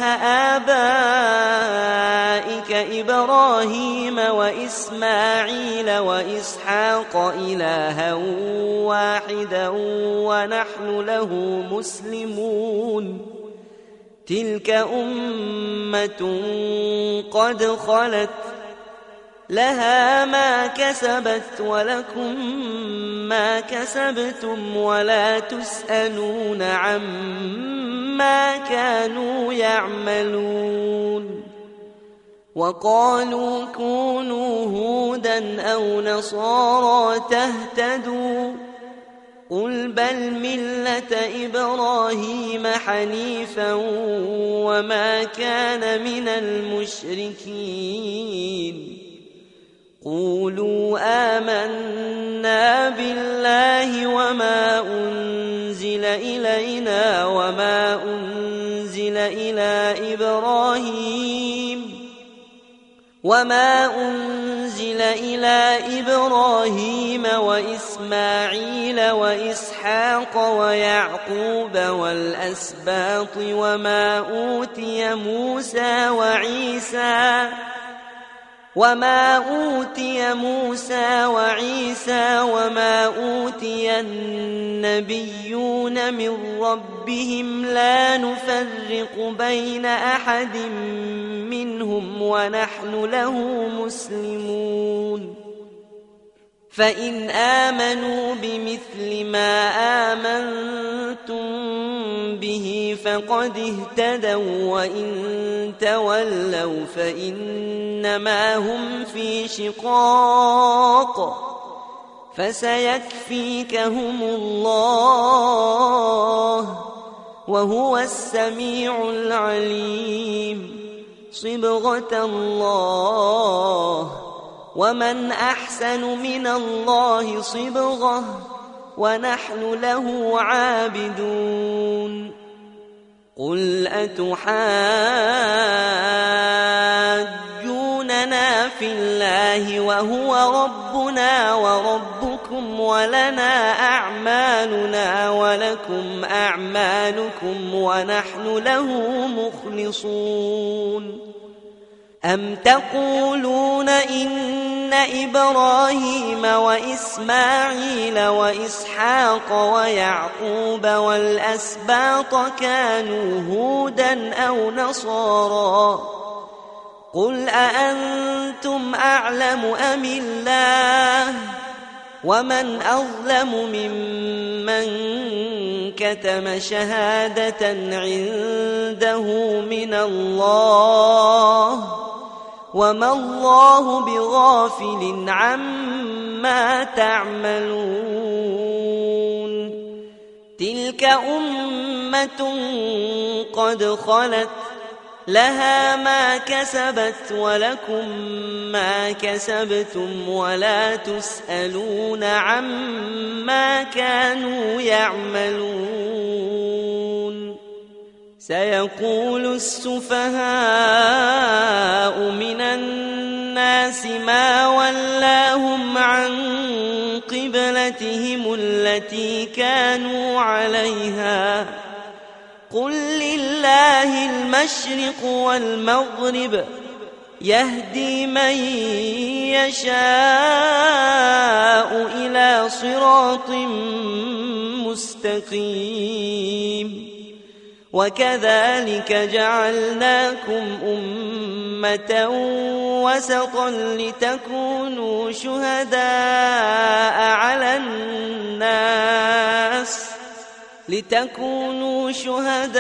آبائك إبراهيم وإسماعيل وإسحاق إلها واحدا ونحن له مسلمون. تلك أمة قد خلت لها ما كسبت ولكم ما كسبتم ولا تسألون عما كانوا يعملون. وقالوا كونوا هودا أو نصارى تهتدوا قل بل ملة إبراهيم حنيفا وما كان من المشركين. قولوا آمنا بالله وما أنزل إلينا وما أنزل إلى إبراهيم وما أنزل إلى إبراهيم وإسماعيل وإسحاق ويعقوب والأسباط وما أوتي موسى وعيسى وما أوتي موسى وعيسى وما أوتي النبيون من ربهم لا نفرق بين أحد منهم ونحن له مسلمون. فإن آمنوا بمثل ما آمنتم به فقد اهتدوا وإن تولوا فإنما هم في شقاق فسيكفيكهم الله وهو السميع العليم. صبغة الله ومن أحسن من الله صبغة ونحن له عابدون. قل أتحاجوننا في الله وهو ربنا وربكم ولنا أعمالنا ولكم أعمالكم ونحن له مخلصون. أم تقولون إن إبراهيم وإسماعيل وإسحاق ويعقوب والأسباط كانوا هودا أو نصارى قل أأنتم أعلم أم الله ومن أظلم ممن كتم شهادة عنده من الله وما الله بغافل عما تعملون. تلك أمة قد خلت لها ما كسبت ولكم ما كسبتم ولا تسألون عما كانوا يعملون. سيقول السفهاء من الناس ما ولاهم عن قبلتهم التي كانوا عليها قل لله المشرق والمغرب يهدي من يشاء إلى صراط مستقيم. وكذلك جعلناكم أمة وسطا لتكونوا شهداء على الناس لتكونوا شهداء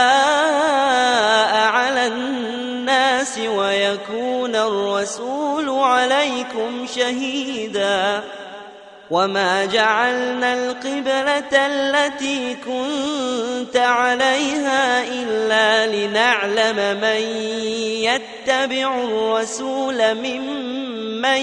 على الناس ويكون الرسول عليكم شهيدا. وما جعلنا القبلة التي كنت عليها إلا لنعلم من يتبع الرسول ممن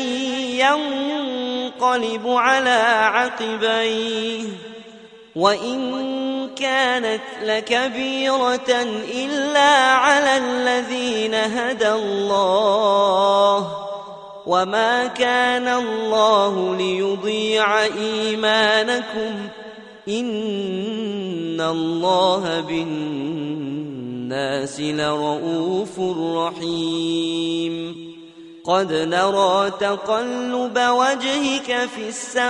ينقلب على عقبيه وإن كانت لكبيرة إلا على الذين هدى الله وما كان الله ليضيع إيمانكم إن الله بالناس لرؤوف رحيم. قد نرى تقلب وجهك في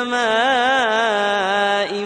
السماء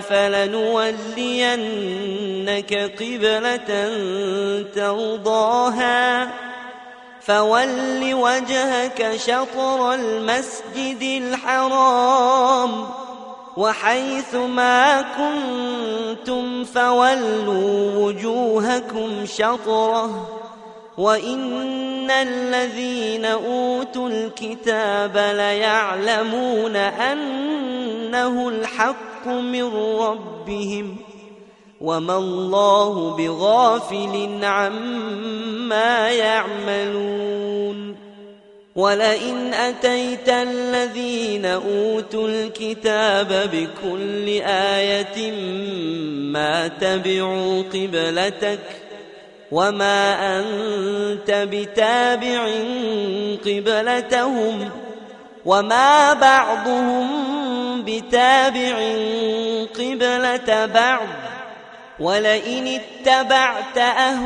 فلنولينك قبلة ترضاها فول وجهك شطر المسجد الحرام وحيث ما كنتم فولوا وجوهكم شطره وإن الذين أوتوا الكتاب ليعلمون أنه الحق من ربهم وما الله بغافل عما يعملون ولئن أتيت الذين أوتوا الكتاب بكل آية ما تبعوا قبلتك وما أنت بتابع قبلتهم وما بعضهم بتابع قبلة بعض ولئن اتبعت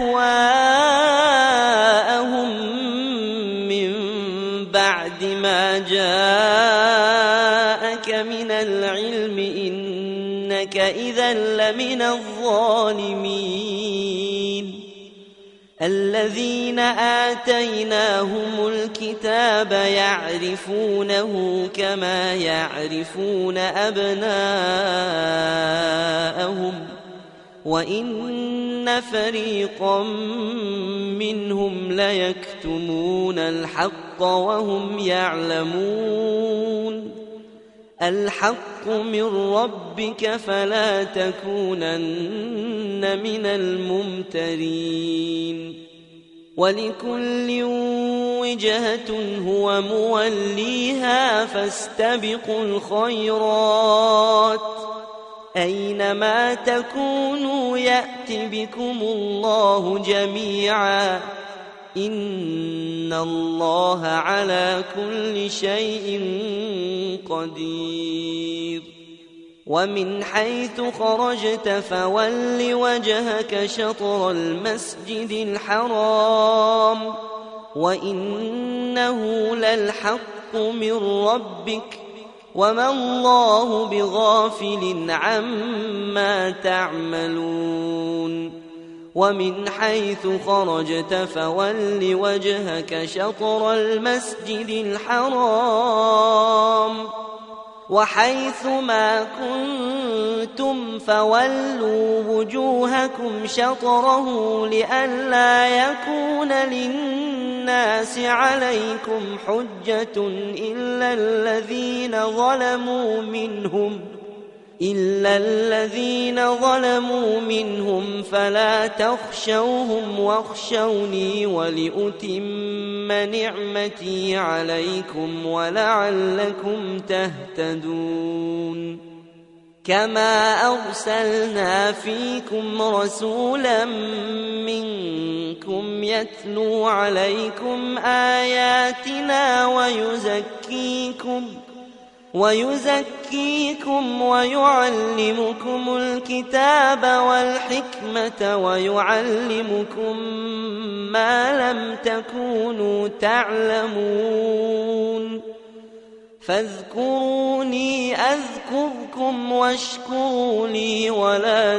أهواءهم من بعد ما جاءك من العلم إنك إذا لمن الظالمين الذين آتيناهم الكتاب يعرفونه كما يعرفون أبناءهم وإن فريقا منهم ليكتمون الحق وهم يعلمون الحق من ربك فلا تكونن من الممترين ولكل وجهة هو موليها فاستبقوا الخيرات أينما تكونوا يأت بكم الله جميعا إن الله على كل شيء قدير ومن حيث خرجت فول وجهك شطر المسجد الحرام وإنه للحق من ربك وما الله بغافل عما تعملون ومن حيث خرجت فول وجهك شطر المسجد الحرام وحيث ما كنتم فولوا وجوهكم شطره لئلا يكون للناس عليكم حجة إلا الذين ظلموا منهم إلا الذين ظلموا منهم فلا تخشوهم واخشوني ولأتم نعمتي عليكم ولعلكم تهتدون كما أرسلنا فيكم رسولا منكم يتلو عليكم آياتنا ويزكيكم ويزكيكم ويعلمكم الكتاب والحكمة ويعلمكم ما لم تكونوا تعلمون فاذكروني أذكركم واشكروا لي ولا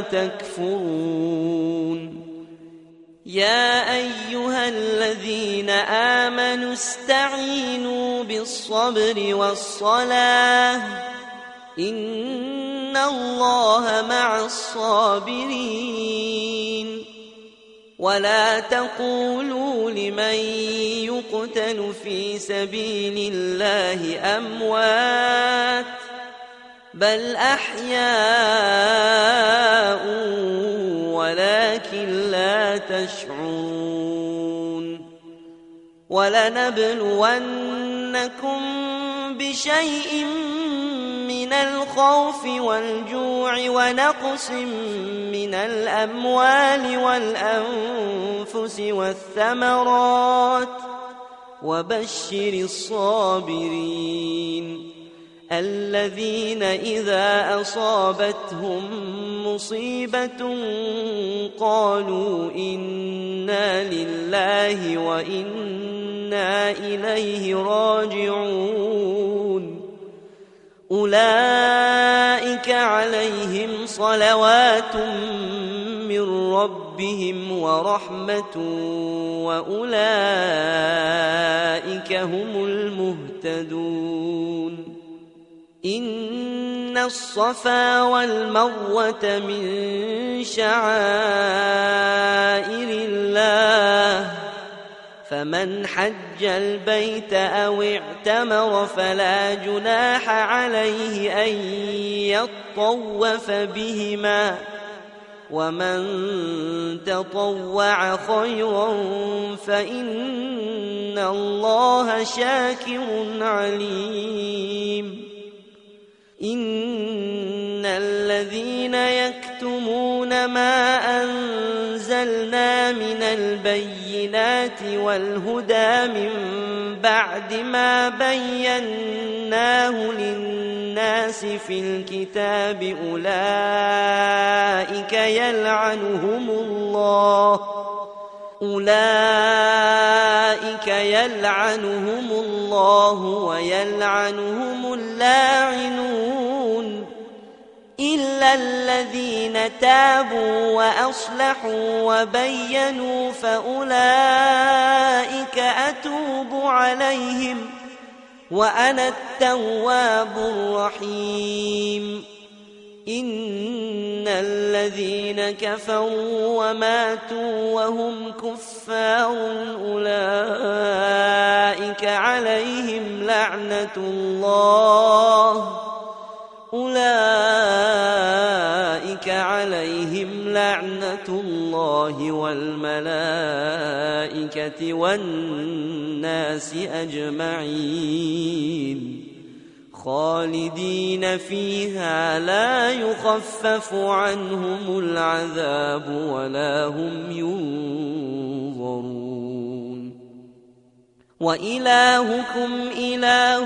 تكفرون يا أيها الذين آمنوا استعينوا بالصبر والصلاة إن الله مع الصابرين ولا تقولوا لمن يقتل في سبيل الله أموات بل أحياء ولكن لا تشعرون ولنبلونكم بشيء من الخوف والجوع ونقص من الأموال والأنفس والثمرات وبشر الصابرين الذين إذا أصابتهم مصيبة قالوا إنا لله وإنا إليه راجعون أولئك عليهم صلوات من ربهم ورحمة وأولئك هم المهتدون إن الصفا والمروة من شعائر الله فمن حج البيت أو اعتمر فلا جناح عليه أن يطوف بهما ومن تطوع خيرا فإن الله شاكر عليم إن الذين يكتمون ما أنزلنا من البينات والهدى من بعد ما بيناه للناس في الكتاب أولئك يلعنهم الله أولئك يلعنهم الله ويلعنهم اللاعنون إلا الذين تابوا وأصلحوا وبينوا فأولئك أتوب عليهم وأنا التواب الرحيم إن الذين كفروا وماتوا وهم كفار أولئك عليهم لعنة الله أولئك عليهم لعنة الله والملائكة والناس أجمعين خالدين فيها لا يخفف عنهم العذاب ولا هم ينظرون وإلهكم إله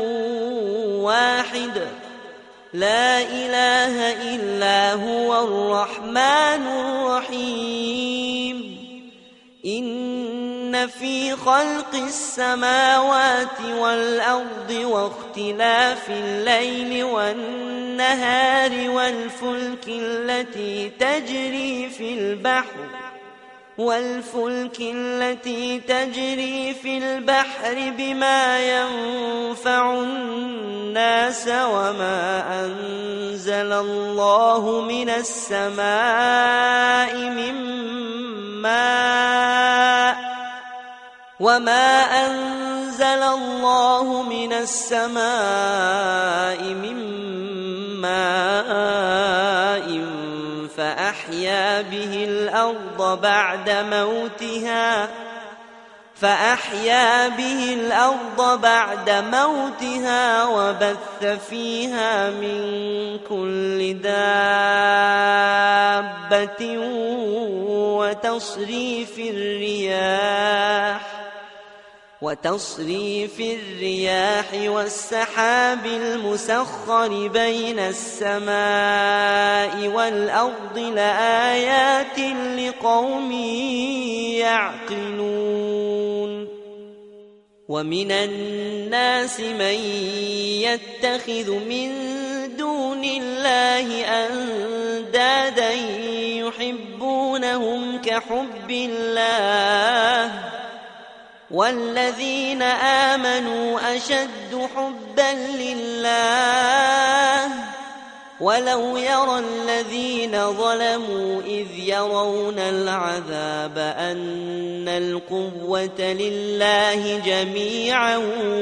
واحد لا إله إلا هو الرحمن الرحيم إن في خلق السماوات والأرض واختلاف الليل والنهار والفلك التي تجري في البحر والفلك التي تجري في البحر بما ينفع الناس وما أنزل الله من السماء من ماء وما أنزل الله من السماء من ماء فأحيا به الأرض بعد موتها فأحيا به الأرض بعد موتها وبث فيها من كل دابة وتصريف الرياح وتصريف الرياح والسحاب المسخر بين السماء والأرض لآيات لقوم يعقلون ومن الناس من يتخذ من دون الله أندادا يحبونهم كحب الله والذين آمنوا أشد حبا لله ولو يرى الذين ظلموا إذ يرون العذاب أن القوة لله جميعا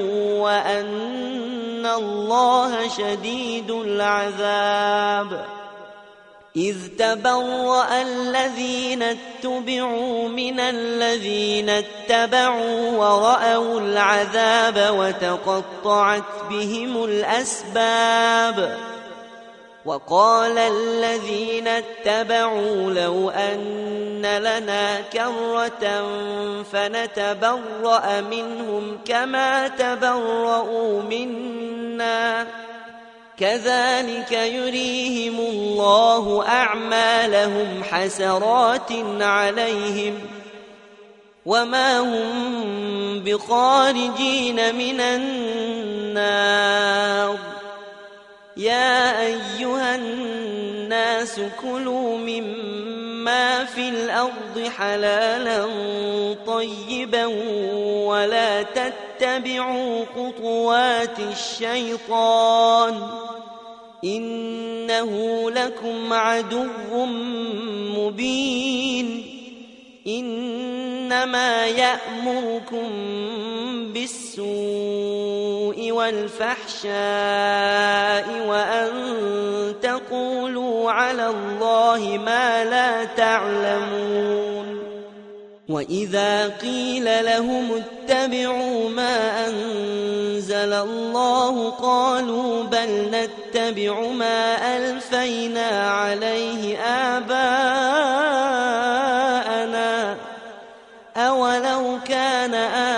وأن الله شديد العذاب إذ تبرأ الذين اتبعوا من الذين اتبعوا ورأوا العذاب وتقطعت بهم الأسباب وقال الذين اتبعوا لو أن لنا كرة فنتبرأ منهم كما تبرؤوا منا كذلك يريهم الله أعمالهم حسرات عليهم وما هم بخارجين من النار يا أيها الناس كلوا مما في الأرض حلالا طيبا ولا تتبعوا خطوات الشيطان إنه لكم عدو مبين إنما يأمركم بالسوء والفحشاء وأن تقولوا على الله ما لا تعلمون وإذا قيل لهم اتبعوا ما أنزل الله قالوا بل نتبع ما ألفينا عليه آباءنا أولو كان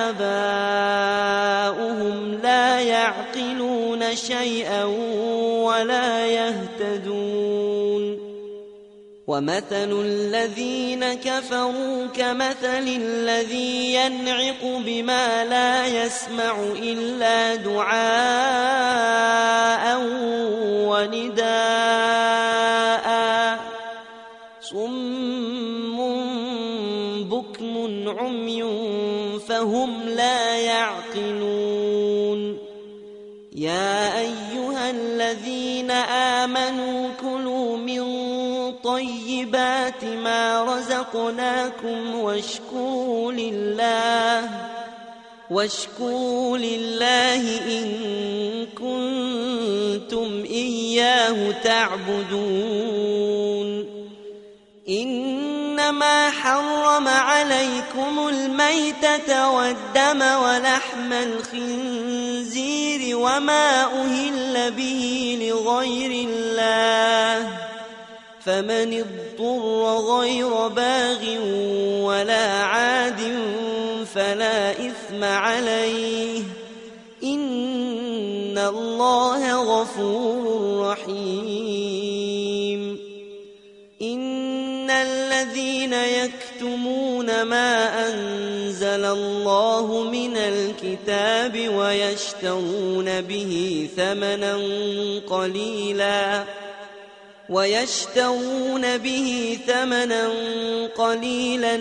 آباؤهم لا يعقلون شيئا ولا يهتدون ومثل الذين كفروا كمثل الذي ينعق بما لا يسمع إلا دعاء ونداء صم بكم عمي فهم لا يعقلون يا أيها الذين آمنوا كلوا من طيبات ما رزقناكم واشكروا لله واشكروا لله إن كنتم إياه تعبدون إنما حرم عليكم الميتة والدم ولحم الخنزير وما أهل به لغير الله فمن اضطر غير باغ ولا عاد فلا إثم عليه إن الله غفور رحيم إن الذين يكتمون ما أنزل الله من الكتاب ويشترون به ثمنا قليلا ويشترون به ثمنا قليلا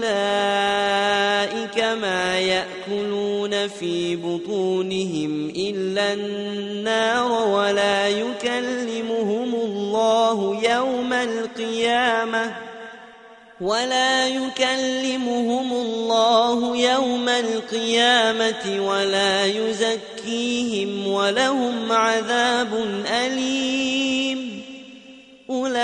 أولئك ما يأكلون في بطونهم إلا النار ولا يكلمهم الله يوم القيامة ولا يكلمهم الله يوم القيامة ولا يزكيهم ولهم عذاب أليم أولئك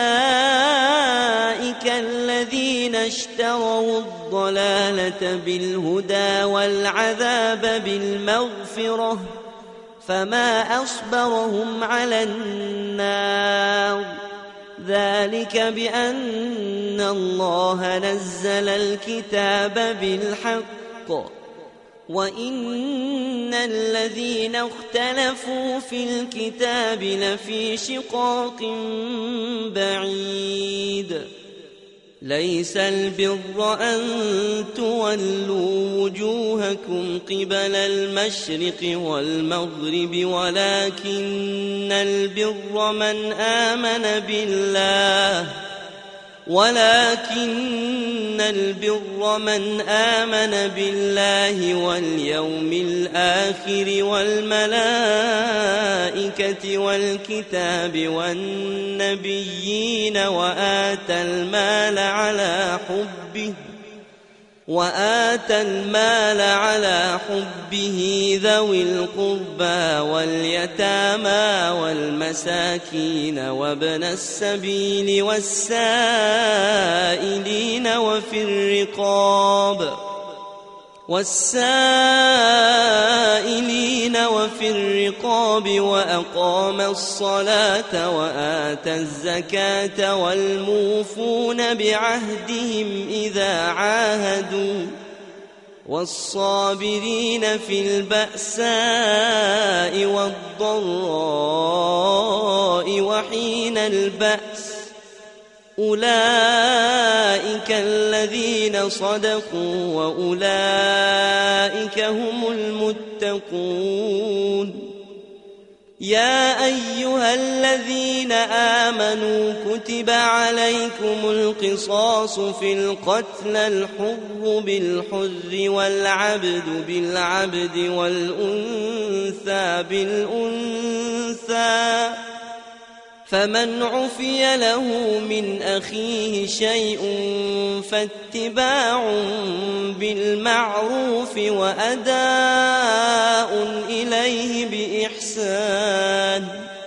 الذين اشتروا الضلالة بالهدى والعذاب بالمغفرة فما أصبرهم على النار ذلك بأن الله نزل الكتاب بالحق وإن الذين اختلفوا في الكتاب لفي شقاق بعيد ليس البر أن تولوا وجوهكم قبل المشرق والمغرب ولكن البر من آمن بالله ولكن البر من آمن بالله واليوم الآخر والملائكة والكتاب والنبيين وآتى المال على حبه وآتى المال على حبه ذوي القربى واليتامى والمساكين وابن السبيل والسائلين وفي الرقاب والسائلين وفي الرقاب وأقام الصلاة وآتى الزكاة والموفون بعهدهم إذا عاهدوا والصابرين في البأساء والضراء وحين البأس أولئك الذين صدقوا وأولئك هم المتقون يا أيها الذين آمنوا كتب عليكم القصاص في القتل الحر بالحر والعبد بالعبد والأنثى بالأنثى فمن عفي له من أخيه شيء فاتباع بالمعروف وأداء إليه بإحسان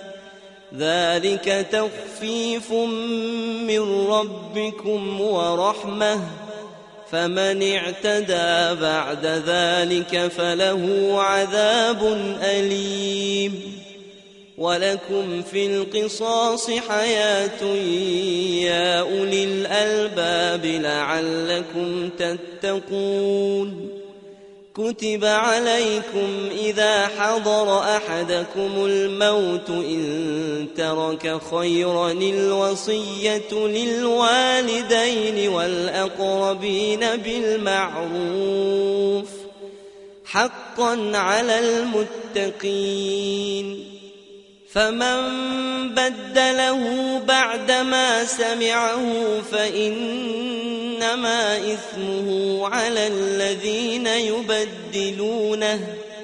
ذلك تخفيف من ربكم ورحمة فمن اعتدى بعد ذلك فله عذاب أليم ولكم في القصاص حياة يا أولي الألباب لعلكم تتقون كتب عليكم إذا حضر أحدكم الموت إن ترك خيرا الوصية للوالدين والأقربين بالمعروف حقا على المتقين فمن بدله بعدما سمعه فإنما إثمه على الذين يبدلونه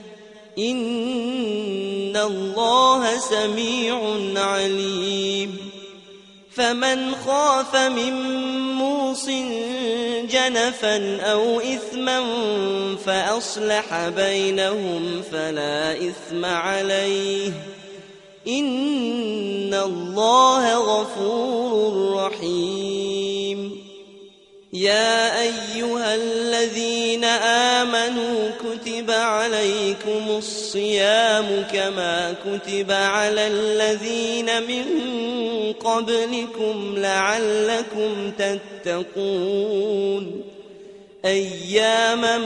إن الله سميع عليم فمن خاف من موص جنفا أو إثما فأصلح بينهم فلا إثم عليه إن الله غفور رحيم يا أيها الذين آمنوا كتب عليكم الصيام كما كتب على الذين من قبلكم لعلكم تتقون أياما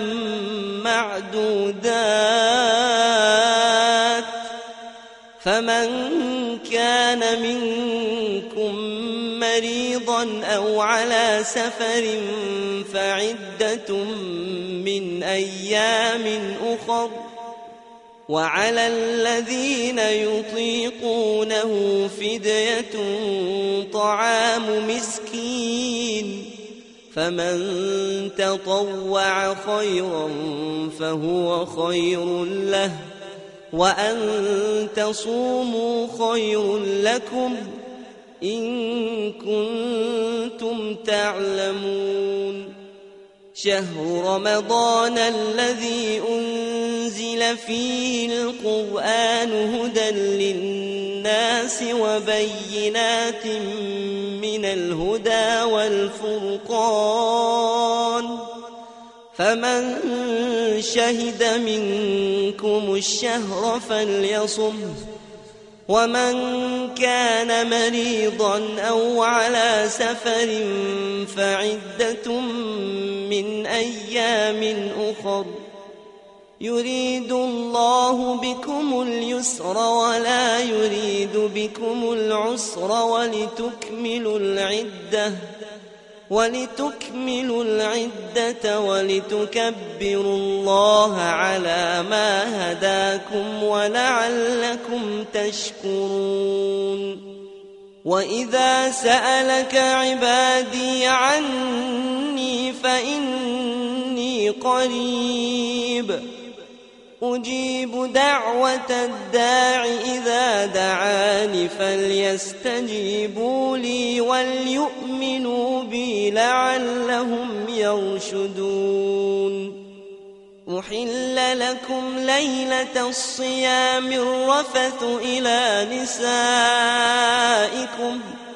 معدودات فمن كان منكم مريضا أو على سفر فعدة من أيام أخر وعلى الذين يطيقونه فدية طعام مسكين فمن تطوع خيرا فهو خير له وأن تصوموا خير لكم إن كنتم تعلمون شهر رمضان الذي أنزل فيه القرآن هدى للناس وبينات من الهدى والفرقان فمن شهد منكم الشهر فليصمه ومن كان مريضا أو على سفر فعدة من أيام أخر يريد الله بكم اليسر ولا يريد بكم العسر ولتكملوا العدة ولتكملوا العدة ولتكبروا الله على ما هداكم ولعلكم تشكرون وإذا سألك عبادي عني فإني قريب أجيب دعوة الداع إذا دعاني فليستجيبوا لي وليؤمنوا بي لعلهم يرشدون أحل لكم ليلة الصيام الرفث إلى نسائكم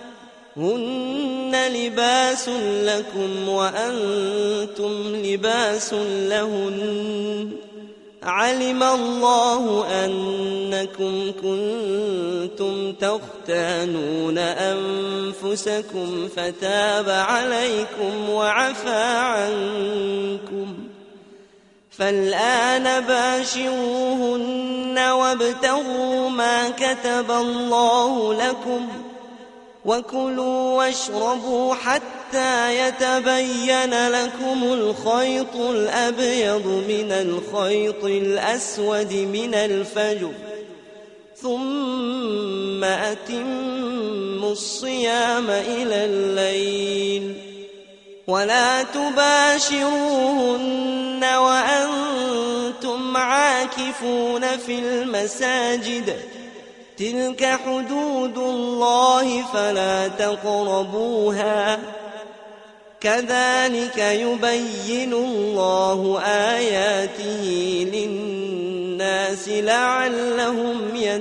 هن لباس لكم وأنتم لباس لهن علم الله أنكم كنتم تختانون أنفسكم فتاب عليكم وعفى عنكم فالآن باشروهن وابتغوا ما كتب الله لكم وكلوا واشربوا حتى يتبين لكم الخيط الأبيض من الخيط الأسود من الفجر ثم أتموا الصيام إلى الليل ولا تباشروهن وأنتم عاكفون في المساجد تلك حدود الله فلا تقربوها كذلك يبين الله آياته للناس لعلهم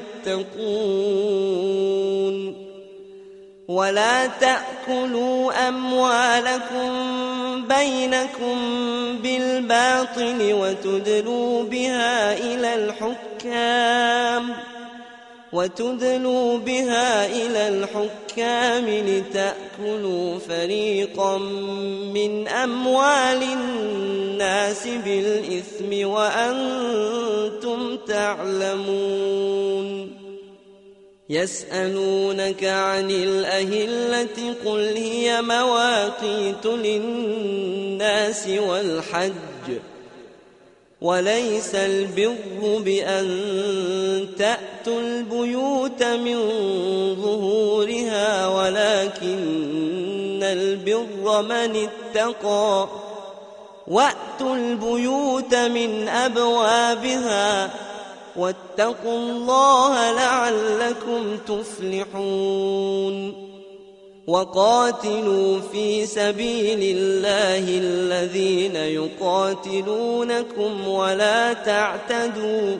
يتقون ولا تأكلوا أموالكم بينكم بالباطل وتدلوا بها إلى الحكام وتدلوا بها إلى الحكام لتأكلوا فريقا من أموال الناس بالإثم وأنتم تعلمون يسألونك عن الأهلة قل هي مواقيت للناس والحج وليس البر بأن تأتوا البيوت من ظهورها ولكن البر من اتقى وأتوا البيوت من أبوابها واتقوا الله لعلكم تفلحون وقاتلوا في سبيل الله الذين يقاتلونكم ولا تعتدوا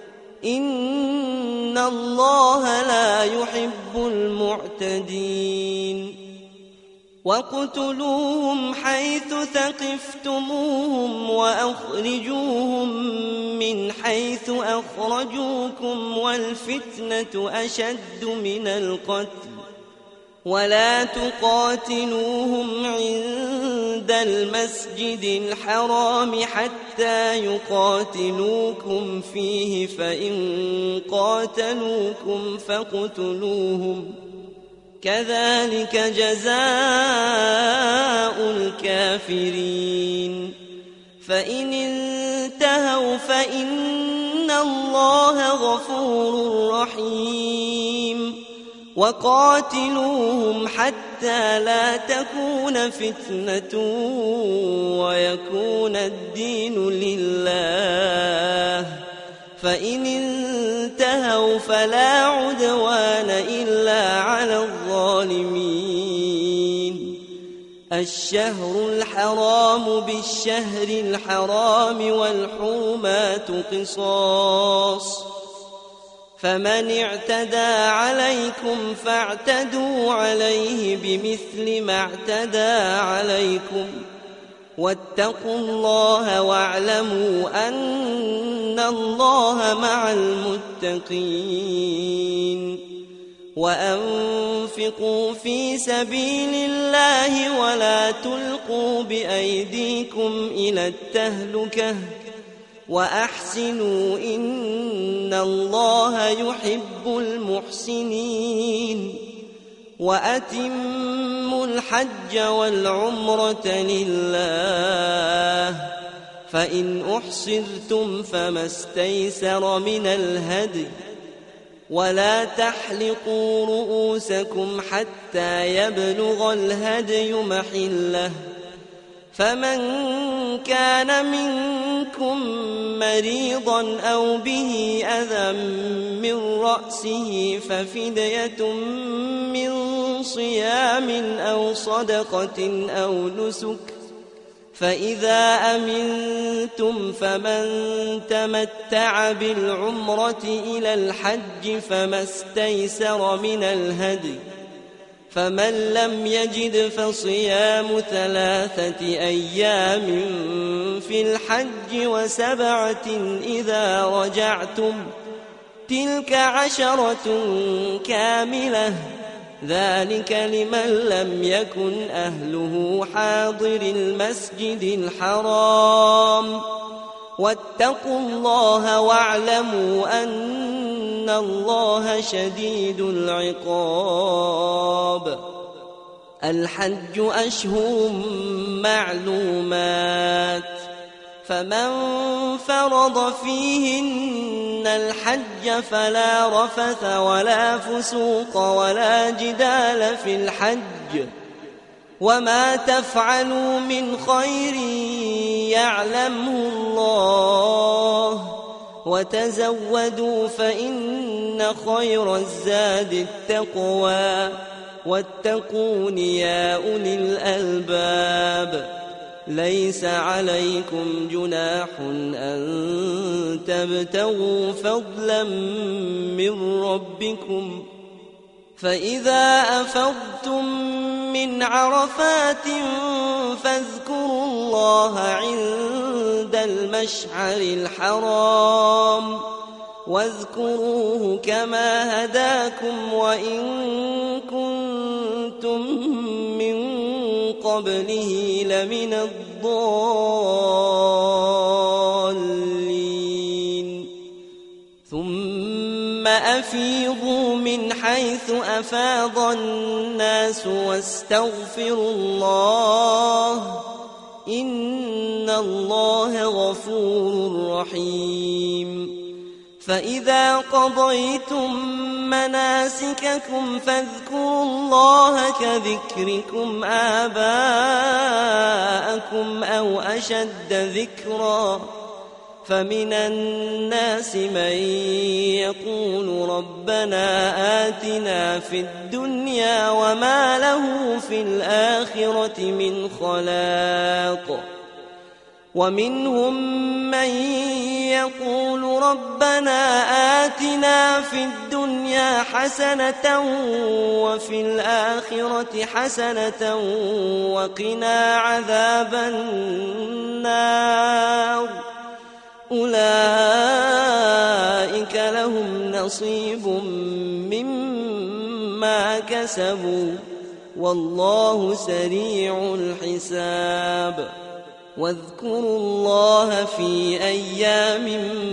إن الله لا يحب المعتدين وَاقْتُلُوهُمْ حَيْثُ ثَقِفْتُمُوهُمْ وَأَخْرِجُوهُمْ مِنْ حَيْثُ أَخْرَجُوكُمْ وَالْفِتْنَةُ أَشَدُّ مِنَ الْقَتْلِ وَلَا تُقَاتِلُوهُمْ عِندَ الْمَسْجِدِ الْحَرَامِ حَتَّى يُقَاتِلُوكُمْ فِيهِ فَإِنْ قَاتَلُوكُمْ فَاقْتُلُوهُمْ كذلك جزاء الكافرين فإن انتهوا فإن الله غفور رحيم وقاتلوهم حتى لا تكون فتنة ويكون الدين لله فإن انتهوا فلا عدوان إلا على الظالمين الشهر الحرام بالشهر الحرام والحرمات قصاص فمن اعتدى عليكم فاعتدوا عليه بمثل ما اعتدى عليكم واتقوا الله واعلموا أن الله مع المتقين وأنفقوا في سبيل الله ولا تلقوا بأيديكم إلى التهلكة وأحسنوا إن الله يحب المحسنين وأتموا الحج والعمرة لله فإن أحصرتم فما استيسر من الهدي ولا تحلقوا رؤوسكم حتى يبلغ الهدي محله فمن كان منكم مريضا أو به أذى من رأسه ففدية من صيام أو صدقة أو نسك فإذا أمنتم فمن تمتع بالعمرة إلى الحج فما استيسر من الهدي فمن لم يجد فصيام ثلاثة أيام في الحج وسبعة إذا رجعتم تلك عشرة كاملة ذلك لمن لم يكن أهله حاضر المسجد الحرام واتقوا الله واعلموا أن الله شديد العقاب الحج أشهر معلومات فمن فرض فيهن الحج فلا رفث ولا فسوق ولا جدال في الحج وما تفعلوا من خير يعلمه الله وتزودوا فإن خير الزاد التقوى واتقون يا أولي الألباب ليس عليكم جناح أن تبتغوا فضلا من ربكم فإذا أفضتم من عرفات فاذكروا الله عند المشعر الحرام واذكروه كما هداكم وإن كنتم من قبله لمن الضالين ثم أفيضوا من حيث أفاض الناس واستغفروا الله إن الله غفور رحيم فإذا قضيتم مناسككم فاذكروا الله كذكركم آباءكم أو أشد ذكرا فمن الناس من يقول ربنا آتنا في الدنيا وما له في الآخرة من خلاق ومنهم من يقول ربنا آتنا في الدنيا حسنة وفي الآخرة حسنة وقنا عذاب النار أولئك لهم نصيب مما كسبوا والله سريع الحساب واذكروا الله في أيام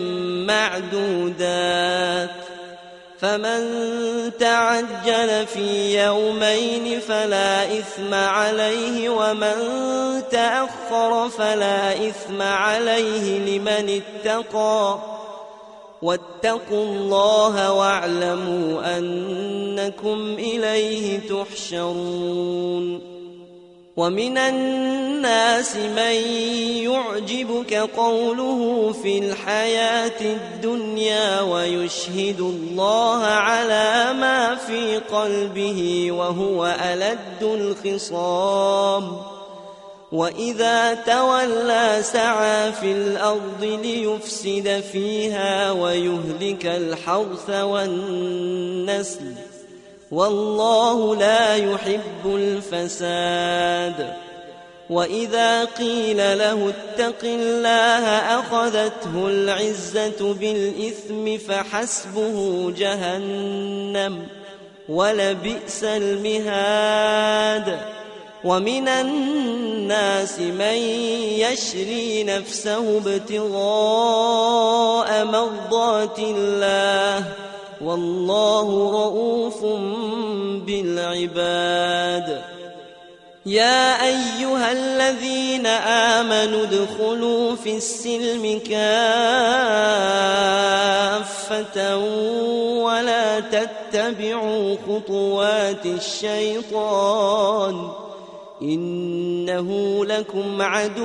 معدودات فمن تعجل في يومين فلا إثم عليه ومن تأخر فلا إثم عليه لمن اتقى واتقوا الله واعلموا أنكم إليه تحشرون ومن الناس من يعجبك قوله في الحياة الدنيا ويشهد الله على ما في قلبه وهو ألد الخصام وإذا تولى سعى في الأرض ليفسد فيها ويهلك الحرث والنسل والله لا يحب الفساد وإذا قيل له اتق الله أخذته العزة بالإثم فحسبه جهنم ولبئس المهاد ومن الناس من يشري نفسه ابتغاء مرضات الله والله رؤوف بالعباد يا أيها الذين آمنوا ادخلوا في السلم كافة ولا تتبعوا خطوات الشيطان إنه لكم عدو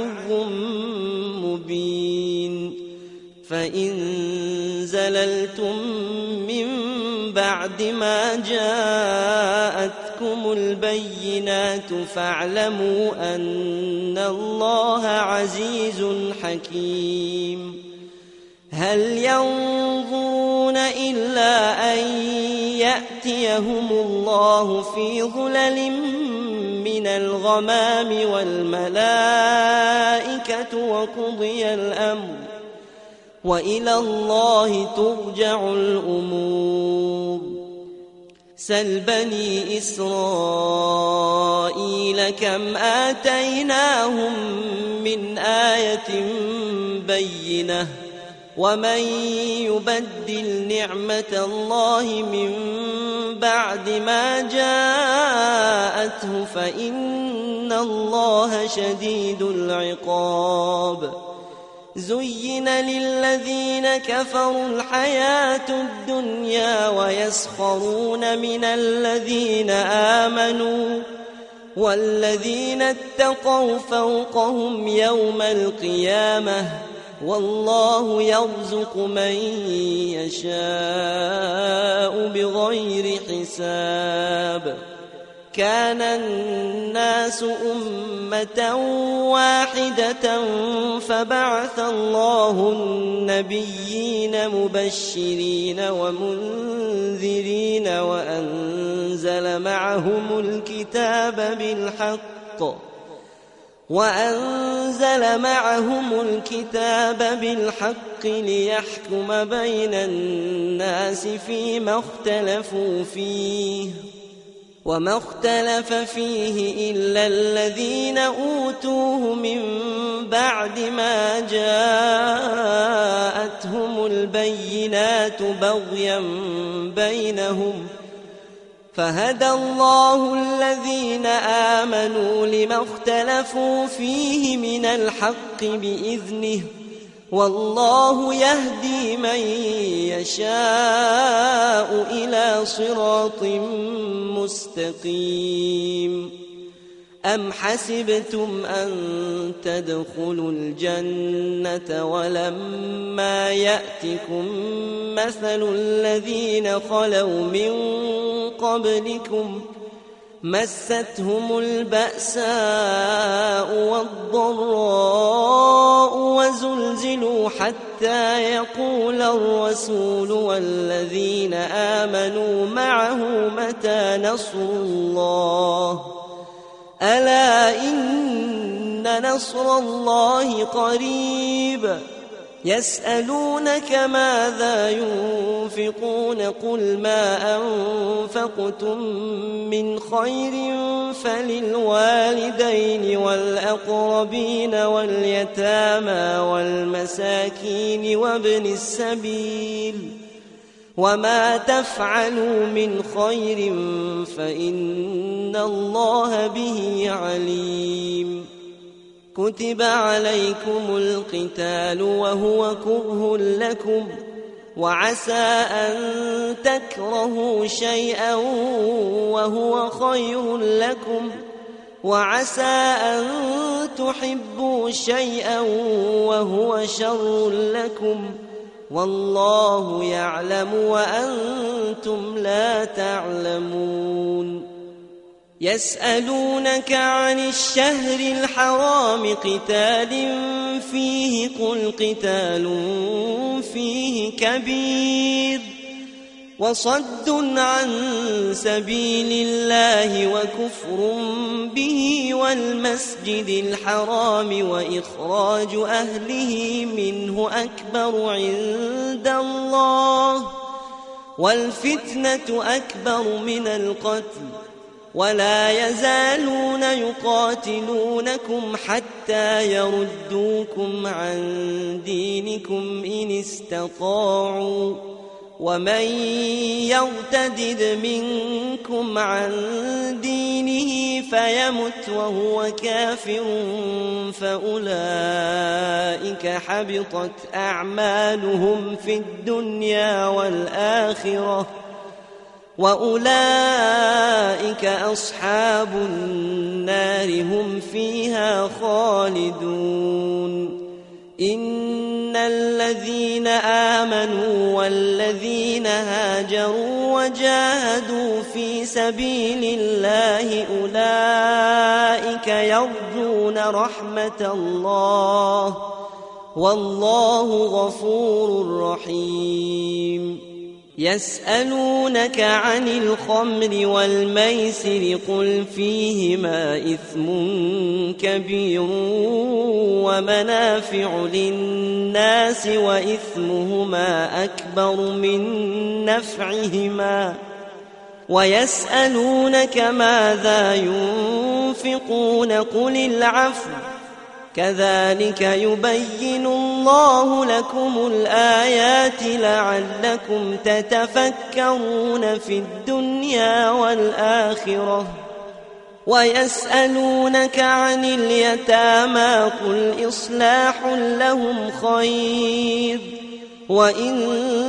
مبين فإن زللتم من بعد ما جاءتكم البينات فاعلموا أن الله عزيز حكيم هل ينظرون إلا أن يأتيهم الله في ظلل من الغمام والملائكة وقضي الأمر وإلى الله ترجع الأمور سل بني إسرائيل كم آتيناهم من آية بينة ومن يبدل نعمة الله من بعد ما جاءته فإن الله شديد العقاب زين للذين كفروا الحياة الدنيا ويسخرون من الذين آمنوا والذين اتقوا فوقهم يوم القيامة والله يرزق من يشاء بغير حساب. كان الناس أمة واحدة فبعث الله النبيين مبشرين ومنذرين وأنزل معهم الكتاب بالحق وأنزل معهم الكتاب بالحق ليحكم بين الناس فيما اختلفوا فيه وما اختلف فيه إلا الذين أوتوه من بعد ما جاءتهم البينات بغيا بينهم فهدى الله الذين آمنوا لما اختلفوا فيه من الحق بإذنه والله يهدي من يشاء إلى صراط مستقيم. أم حسبتم أن تدخلوا الجنة ولما يأتكم مثل الذين خلوا من قبلكم مستهم البأساء والضراء وزلزلوا حتى يقول الرسول والذين آمنوا معه متى نصر الله ألا إن نصر الله قريب. يسألونك ماذا ينفقون قل ما أنفقتم من خير فللوالدين والأقربين واليتامى والمساكين وابن السبيل وما تفعلوا من خير فإن الله به عليم. كتب عليكم القتال وهو كره لكم وعسى أن تكرهوا شيئا وهو خير لكم وعسى أن تحبوا شيئا وهو شر لكم والله يعلم وأنتم لا تعلمون. يسألونك عن الشهر الحرام قتال فيه قل قتال فيه كبير وصد عن سبيل الله وكفر به والمسجد الحرام وإخراج أهله منه أكبر عند الله والفتنة أكبر من القتل ولا يزالون يقاتلونكم حتى يردوكم عن دينكم إن استطاعوا ومن يرتدد منكم عن دينه فيمت وهو كافر فأولئك حبطت أعمالهم في الدنيا والآخرة وأولئك أصحاب النار هم فيها خالدون. إن الذين آمنوا والذين هاجروا وجاهدوا في سبيل الله أولئك يرجون رحمة الله والله غفور رحيم. يسألونك عن الخمر والميسر قل فيهما إثم كبير ومنافع للناس وإثمهما أكبر من نفعهما ويسألونك ماذا ينفقون قل العفو كذلك يبين الله لكم الآيات لعلكم تتفكرون في الدنيا والآخرة. ويسألونك عن اليتامى قل إصلاح لهم خير وإن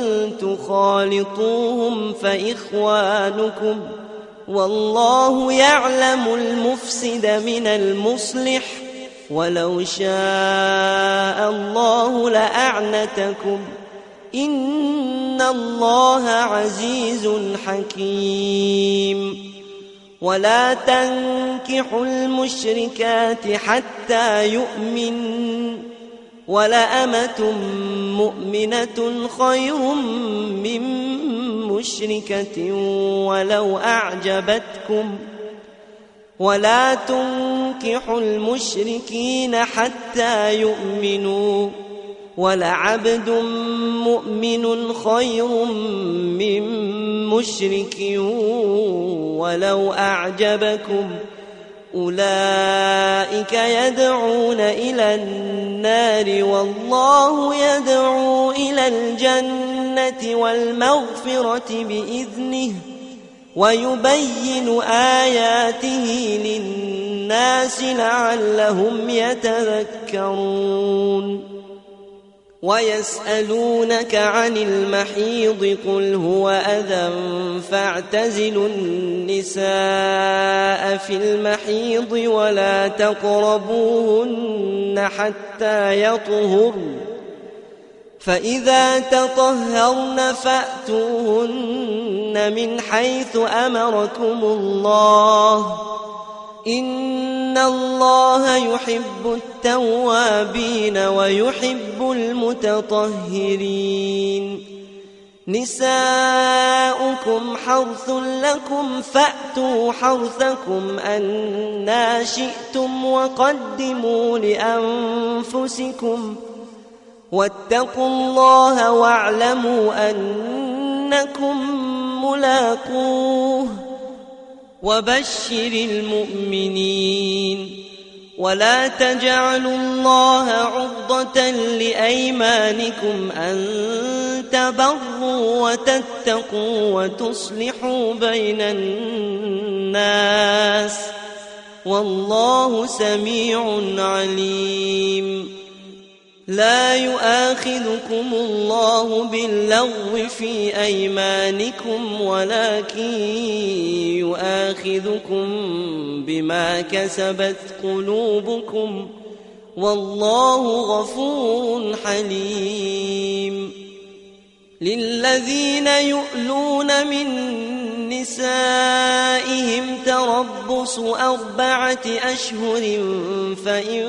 تخالطوهم فإخوانكم والله يعلم المفسد من المصلح ولو شاء الله لأعنتكم إن الله عزيز حكيم. ولا تنكحوا المشركات حتى يؤمنوا ولأمة مؤمنة خير من مشركة ولو أعجبتكم ولا تنكحوا المشركين حتى يؤمنوا ولعبد مؤمن خير من مشرك ولو أعجبكم أولئك يدعون إلى النار والله يدعو إلى الجنة والمغفرة بإذنه ويبين آياته للناس لعلهم يتذكرون. ويسألونك عن المحيض قل هو أذى فاعتزلوا النساء في المحيض ولا تقربوهن حتى يطهرن فإذا تطهرن فأتوهن من حيث أمركم الله إن الله يحب التوابين ويحب المتطهرين. نساؤكم حرث لكم فأتوا حرثكم أنى شئتم وقدموا لأنفسكم واتقوا الله واعلموا أنكم ملاقوه وبشر المؤمنين. ولا تجعلوا الله عرضة لأيمانكم أن تبروا وتتقوا وتصلحوا بين الناس والله سميع عليم. لا يؤاخذكم الله باللغو في أيمانكم ولكن يؤاخذكم بما كسبت قلوبكم والله غفور حليم. للذين يؤلون من نسائهم تربص أربعة أشهر فإن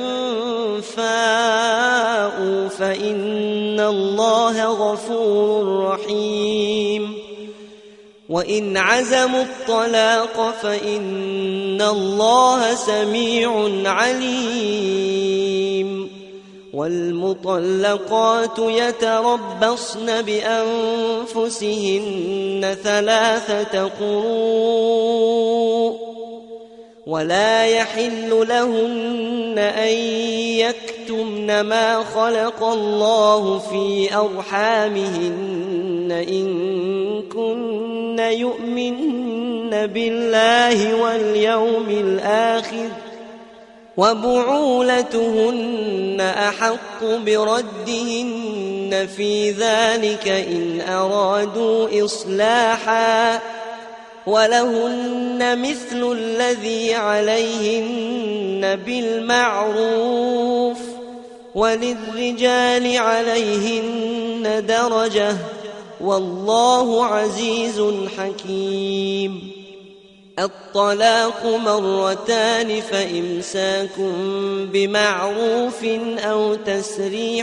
فاءوا فإن الله غفور رحيم. وإن عزموا الطلاق فإن الله سميع عليم. والمطلقات يتربصن بأنفسهن ثلاثة قروء ولا يحل لهن أن يكتمن ما خلق الله في أرحامهن إن كن يؤمن بالله واليوم الآخر وبعولتهن أحق بردهن في ذلك إن أرادوا إصلاحا ولهن مثل الذي عليهن بالمعروف وللرجال عليهن درجة والله عزيز حكيم. الطلاق مرتان فإمساك بمعروف أو تسريح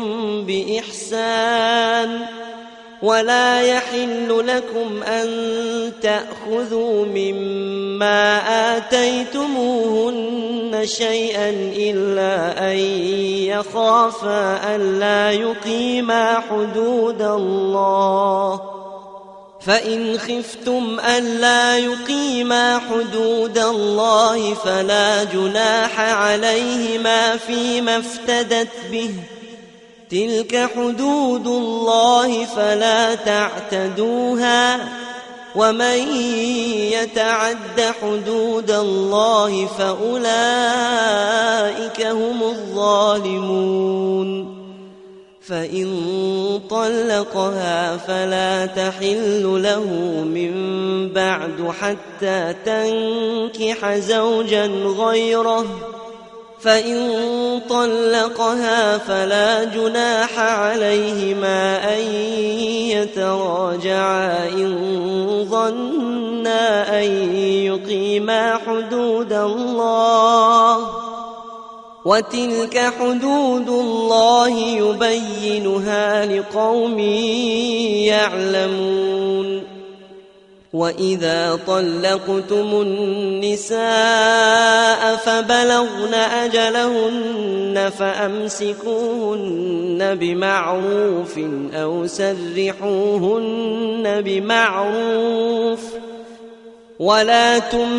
بإحسان ولا يحل لكم أن تأخذوا مما آتيتموهن شيئا إلا أن يخافا ألا يقيما حدود الله فإن خفتم ألا يقيما حدود الله فلا جناح عليهما فيما افتدت به تلك حدود الله فلا تعتدوها ومن يتعد حدود الله فأولئك هم الظالمون. فإن طلقها فلا تحل له من بعد حتى تنكح زوجا غيره، فإن طلقها فلا جناح عليهما أن يتراجعا إن ظنا أن يقيما حدود الله، وتلك حدود الله يبينها لقوم يعلمون. وإذا طلقتم النساء فبلغن أجلهن فأمسكوهن بمعروف أو سرحوهن بمعروف، ولا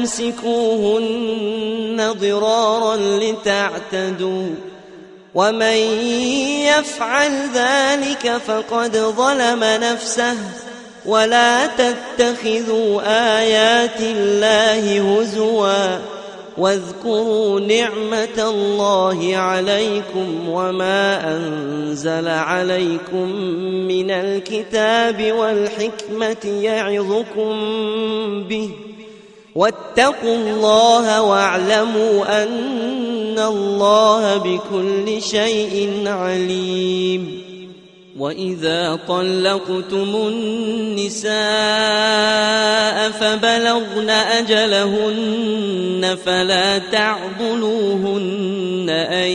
تمسكوهن ضرارا لتعتدوا، ومن يفعل ذلك فقد ظلم نفسه. ولا تتخذوا آيات الله هزوا، واذكروا نعمة الله عليكم وما أنزل عليكم من الكتاب والحكمة يعظكم به، واتقوا الله واعلموا أن الله بكل شيء عليم. وإذا طلقتم النساء فبلغن أجلهن فلا تعضلوهن أن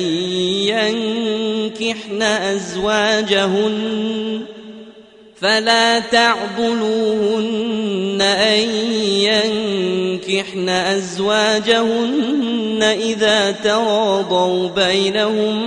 ينكحن أزواجهن فلا تعضلوهن أن ينكحن أزواجهن إذا تراضوا بينهم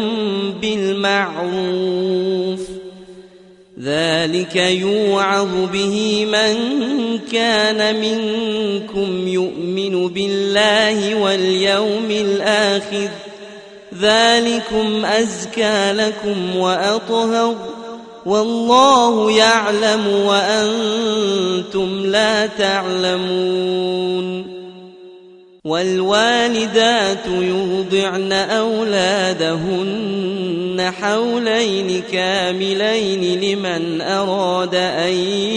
بالمعروف، ذلك يوعظ به من كان منكم يؤمن بالله واليوم الآخر، ذلكم أزكى لكم وأطهر، والله يعلم وأنتم لا تعلمون. والوالدات يرضعن أولادهن حولين كاملين لمن أراد أن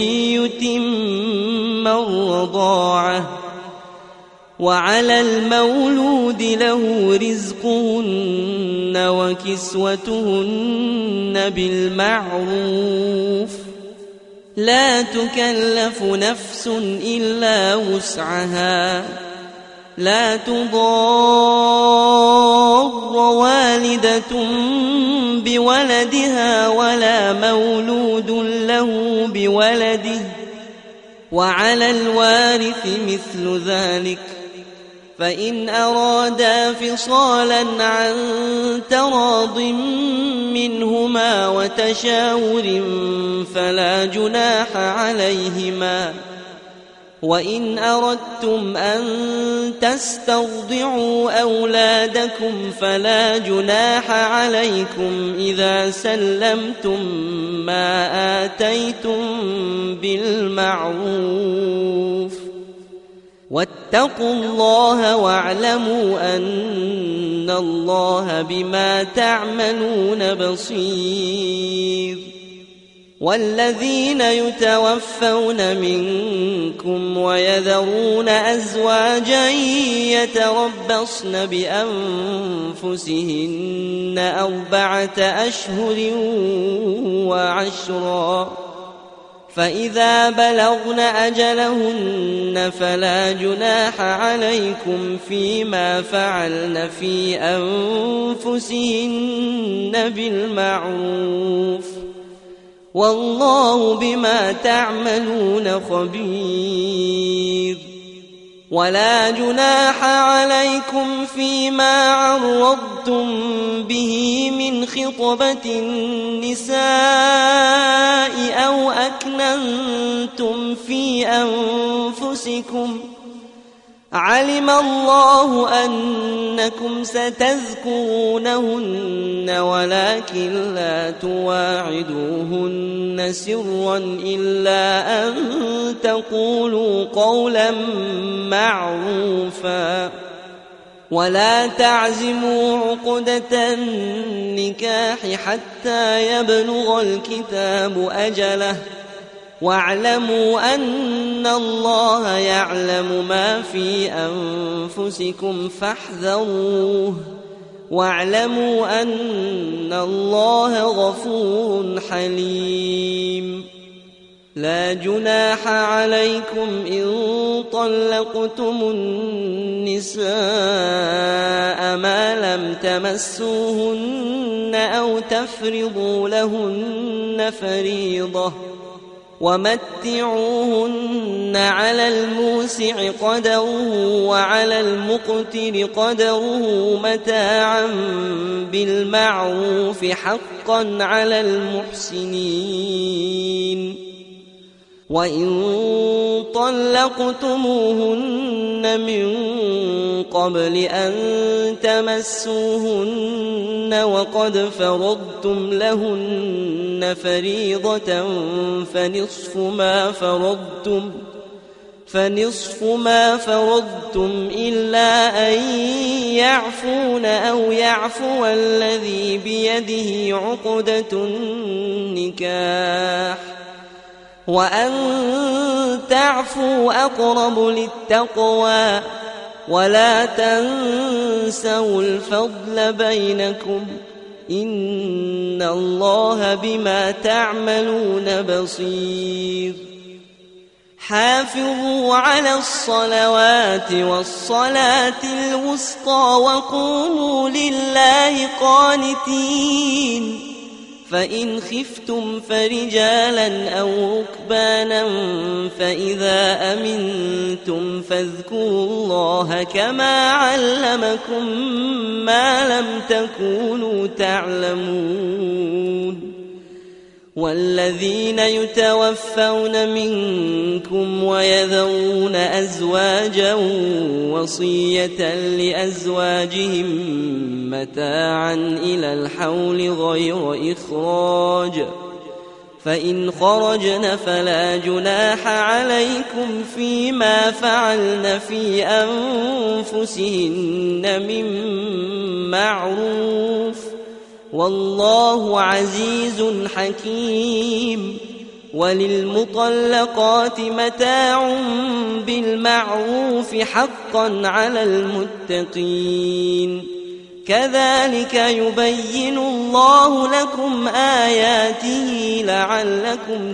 يتم الرضاعة، وعلى المولود له رزقهن وكسوتهن بالمعروف، لا تكلف نفس إلا وسعها، لا تضار والدة بولدها ولا مولود له بولده، وعلى الوارث مثل ذلك، فإن أرادا فصالا عن تراض منهما وتشاور فلا جناح عليهما. وإن أردتم أن تسترضعوا أولادكم فلا جناح عليكم إذا سلمتم ما آتيتم بالمعروف، واتقوا الله واعلموا أن الله بما تعملون بصير. والذين يتوفون منكم ويذرون أزواجا يتربصن بأنفسهن أربعة أشهر وعشرا، فإذا بلغن أجلهن فلا جناح عليكم فيما فعلن في أنفسهن بالمعروف، والله بما تعملون خبير. ولا جناح عليكم فيما عرضتم به من خطبة النساء أو أكننتم في أنفسكم علم الله أنكم ستذكرونهن ولكن لا تواعدوهن سرا إلا أن تقولوا قولا معروفا ولا تعزموا عقدة النكاح حتى يبلغ الكتاب أجله واعلموا أن الله يعلم ما في أنفسكم فاحذروه واعلموا أن الله غفور حليم لا جناح عليكم إن طلقتم النساء ما لم تمسوهن أو تفرضوا لهن فريضة ومتعوهن على الموسع قدره وعلى المقتر قدره متاعا بالمعروف حقا على المحسنين وإن طلقتموهن من قبل أن تمسوهن وقد فرضتم لهن فريضة فنصف ما فرضتم فنصف ما فرضتم إلا أن يعفون أو يعفو الذي بيده عقدة النكاح وأن تعفوا أقرب للتقوى ولا تنسوا الفضل بينكم إن الله بما تعملون بصير حافظوا على الصلوات والصلاة الوسطى وقوموا لله قانتين فإن خفتم فرجالا أو ركبانا فإذا أمنتم فاذكروا الله كما علمكم ما لم تكونوا تعلمون والذين يتوفون منكم ويذرون أزواجا وصية لأزواجهم متاعا إلى الحول غير إخراج فإن خرجن فلا جناح عليكم فيما فعلن في أنفسهن من معروف والله عزيز حكيم وللمطلقات متاع بالمعروف حقا على المتقين كذلك يبين الله لكم آياته لعلكم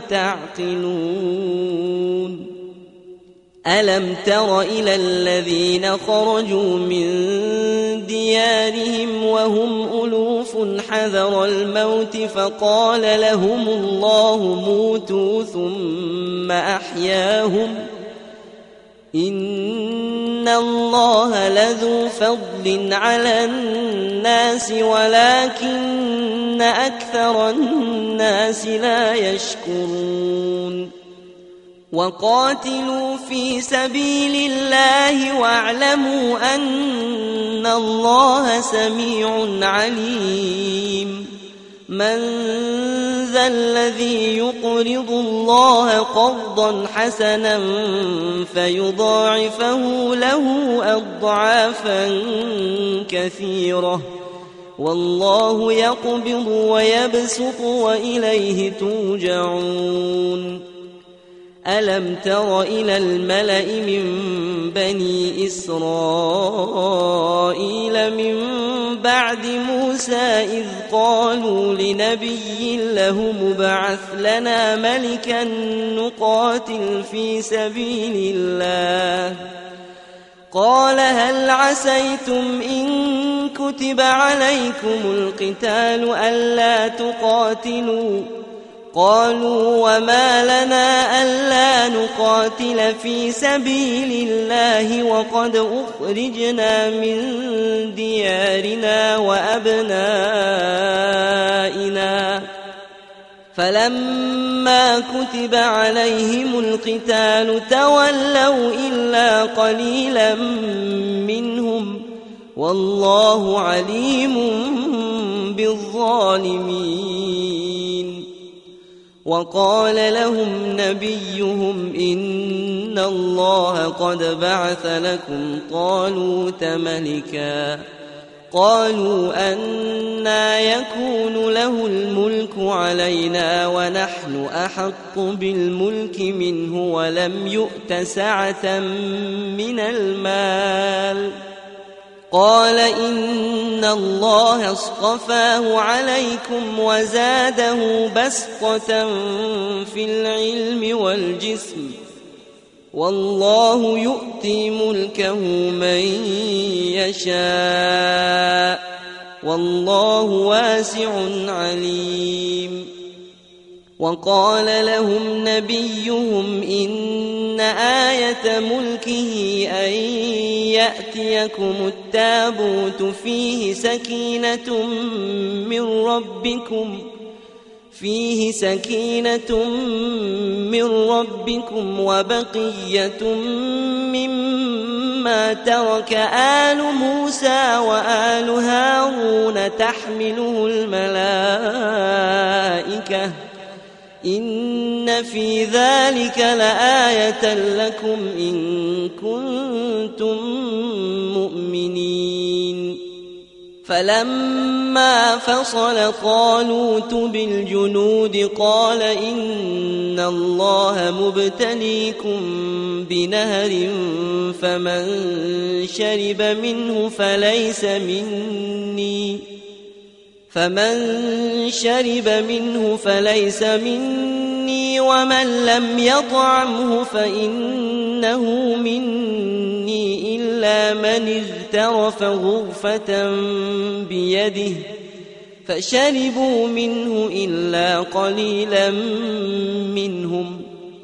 تعقلون ألم تر إلى الذين خرجوا من ديارهم وهم ألوف حذر الموت فقال لهم الله موتوا ثم أحياهم إن الله لذو فضل على الناس ولكن أكثر الناس لا يشكرون وقاتلوا في سبيل الله واعلموا أن الله سميع عليم من ذا الذي يقرض الله قرضا حسنا فيضاعفه له أضعافا كثيرة والله يقبض ويبسط وإليه ترجعون ألم تر إلى الملأ من بني إسرائيل من بعد موسى إذ قالوا لنبي له مبعث لنا ملكا نقاتل في سبيل الله قال هل عسيتم إن كتب عليكم القتال ألا تقاتلوا قالوا وما لنا ألا نقاتل في سبيل الله وقد أخرجنا من ديارنا وأبنائنا فلما كتب عليهم القتال تولوا إلا قليلا منهم والله عليم بالظالمين. وقال لهم نبيهم إن الله قد بعث لكم طالوت ملكا قالوا أنى يكون له الملك علينا ونحن أحق بالملك منه ولم يؤت سعة من المال قال إن الله اصطفاه عليكم وزاده بسطة في العلم والجسم والله يؤتي ملكه من يشاء والله واسع عليم. وقال لهم نبيهم إن آية ملكه أن يأتيكم التابوت فيه سكينة من ربكم فيه سكينة من ربكم وبقية مما ترك آل موسى وآل هارون تحمله الملائكة إن في ذلك لآية لكم إن كنتم مؤمنين. فلما فصل طالوت بالجنود قال إن الله مبتليكم بنهر فمن شرب منه فليس مني فمن شرب منه فليس مني ومن لم يطعمه فإنه مني إلا من اغترف غرفة بيده فشربوا منه إلا قليلا منهم.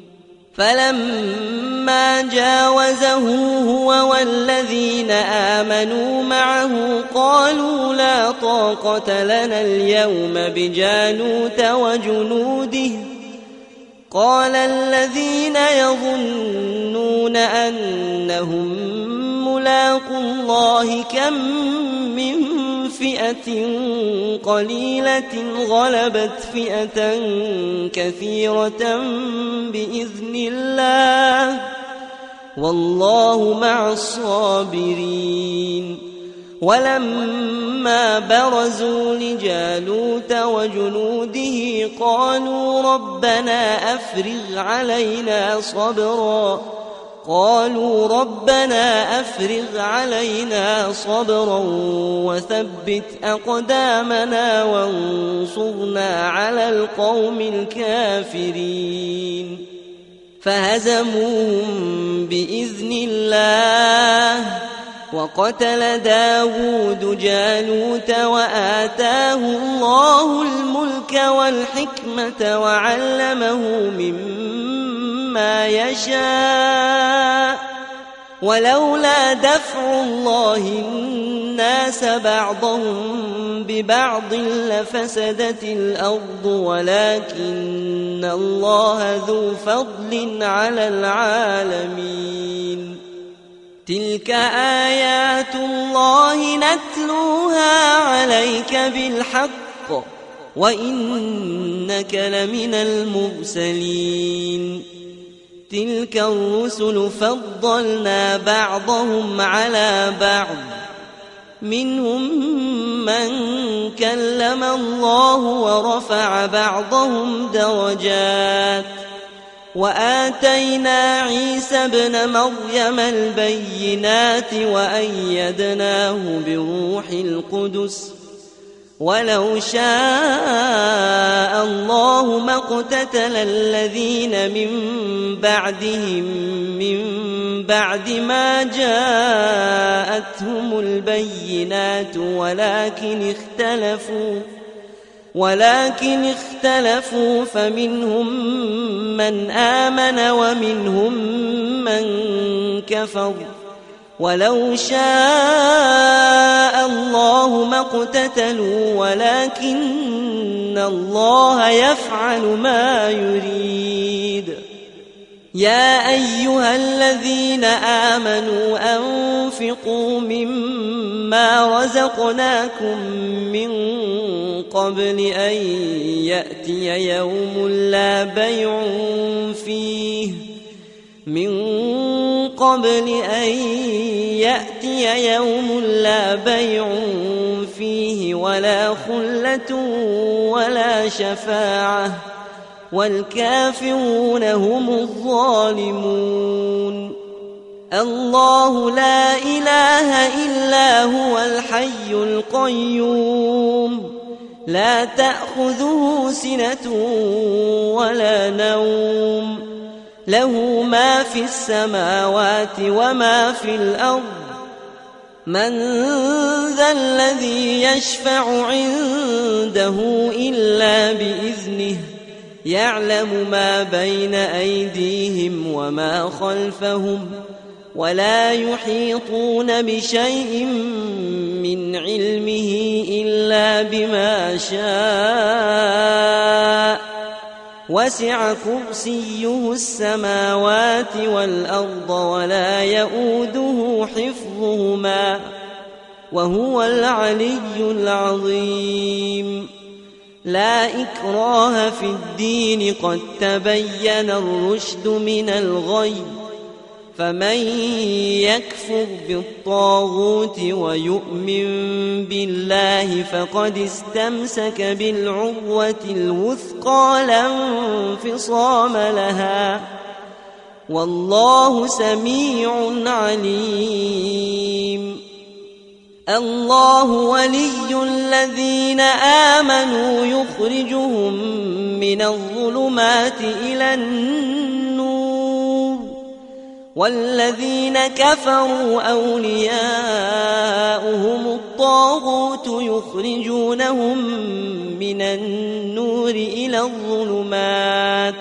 فلما جاوزه هو والذين آمنوا معه قالوا لا طاقة لنا اليوم بجالوت وجنوده قال الذين يظنون أنهم ملاقو الله كم من فئة قليلة غلبت فئة كثيرة بإذن الله والله مع الصابرين. ولما برزوا لجالوت وجنوده قالوا ربنا أفرغ علينا صبرا قالوا ربنا أفرغ علينا صبرا وثبت أقدامنا وانصرنا على القوم الكافرين. فهزموهم بإذن الله وقتل داود جالوت وآتاه الله الملك والحكمة وعلمه مما يشاء ولولا دفع الله الناس بعضهم ببعض لفسدت الأرض ولكن الله ذو فضل على العالمين. تلك آيات الله نتلوها عليك بالحق وإنك لمن المرسلين. تلك الرسل فضلنا بعضهم على بعض منهم من كلم الله ورفع بعضهم درجات وآتينا عيسى ابن مريم البينات وأيدناه بروح القدس ولو شاء الله ما اقتتل الذين من بعدهم من بعد ما جاءتهم البينات ولكن اختلفوا ولكن اختلفوا فمنهم من آمن ومنهم من كفر ولو شاء الله ما اقتتلوا ولكن الله يفعل ما يريد. يا أيها الذين آمنوا أنفقوا مما رزقناكم من قبل أن يأتي يوم لا بيع فيه من قبل أن يأتي يوم لا بيع فيه ولا خلة ولا شفاعة والكافرون هم الظالمون. الله لا إله إلا هو الحي القيوم لا تأخذه سنة ولا نوم له ما في السماوات وما في الأرض. من ذا الذي يشفع عنده إلا بإذنه يعلم ما بين أيديهم وما خلفهم ولا يحيطون بشيء من علمه إلا بما شاء وسع كرسيه السماوات والأرض ولا يؤوده حفظهما وهو العلي العظيم. لا إكراه في الدين قد تبين الرشد من الغي فمن يكفر بالطاغوت ويؤمن بالله فقد استمسك بالعروة الوثقى لا انفصام لها والله سميع عليم. الله ولي الذين آمنوا يخرجهم من الظلمات إلى النور والذين كفروا أولياؤهم الطاغوت يخرجونهم من النور إلى الظلمات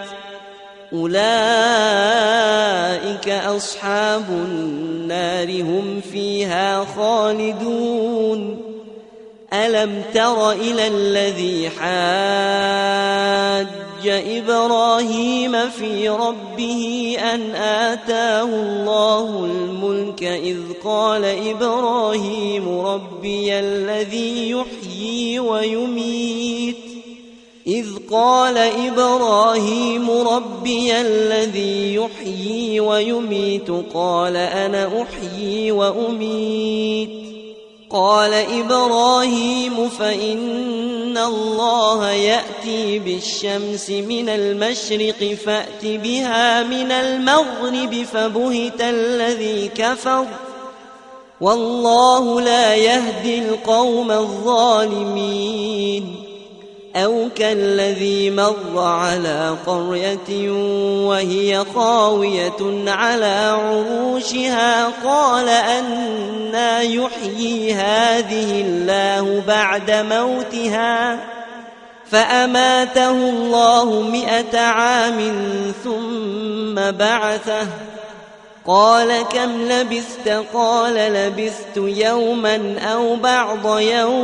أولئك أصحاب النار هم فيها خالدون. ألم تر إلى الذي حاج إبراهيم في ربه أن آتاه الله الملك إذ قال إبراهيم ربي الذي يحيي ويميت إذ قال إبراهيم ربي الذي يحيي ويميت قال أنا أحيي وأميت قال إبراهيم فإن الله يأتي بالشمس من المشرق فأت بها من المغرب فبهت الذي كفر والله لا يهدي القوم الظالمين. أو كالذي مر على قرية وهي خاوية على عروشها قال أنى يحيي هذه الله بعد موتها فأماته الله مئة عام ثم بعثه قال كم لبثت قال لبثت يوما أو بعض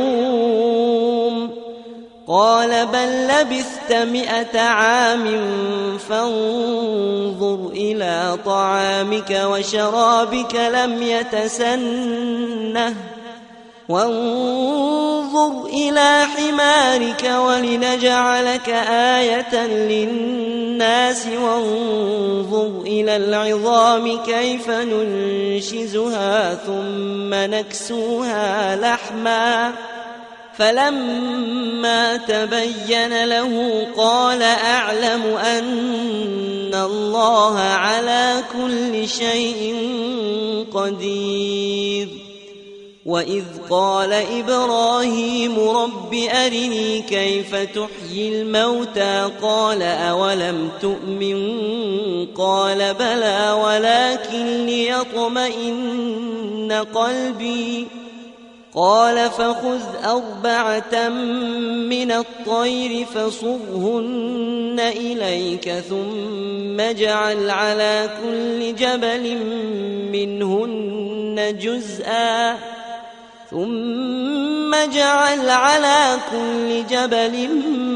يوم قال بل لبثت مئة عام فانظر إلى طعامك وشرابك لم يتسنه وانظر إلى حمارك ولنجعلك آية للناس وانظر إلى العظام كيف ننشزها ثم نكسوها لحما فلما تبين له قال أعلم أن الله على كل شيء قدير. وإذ قال إبراهيم رب أرني كيف تحيي الموتى قال أولم تؤمن قال بلى ولكن ليطمئن قلبي قال فخذ أربعة من الطير فصرهن إليك ثم اجعل على كل جبل منهن جزءا ثم اجعل على كل جبل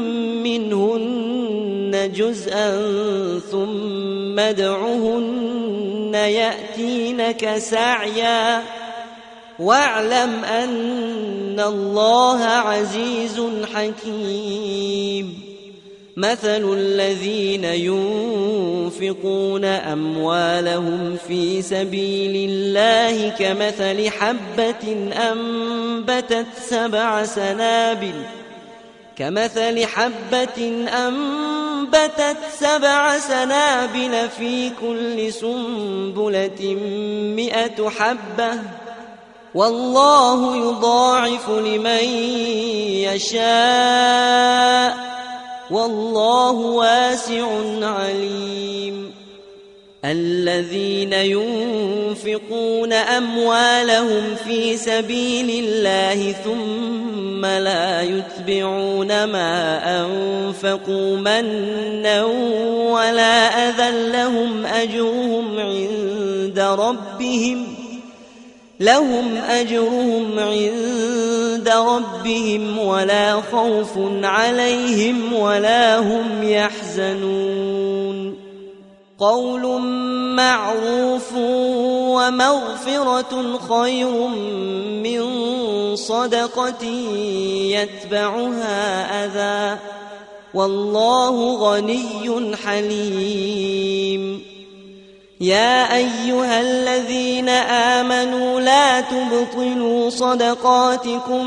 منهن جزءا ثم ادعهن يأتينك سعيا واعلم أن الله عزيز حكيم مثل الذين ينفقون أموالهم في سبيل الله كمثل حبة أنبتت سبع سنابل كمثل حبة أنبتت سبع سنابل في كل سنبلة مئة حبة والله يضاعف لمن يشاء والله واسع عليم الذين ينفقون أموالهم في سبيل الله ثم لا يتبعون ما أنفقوا منا ولا أذى لهم أجرهم عند ربهم لهم أجرهم عند ربهم ولا خوف عليهم ولا هم يحزنون قول معروف ومغفرة خير من صدقة يتبعها أذى والله غني حليم يا أيها الذين آمنوا لا تبطلوا صدقاتكم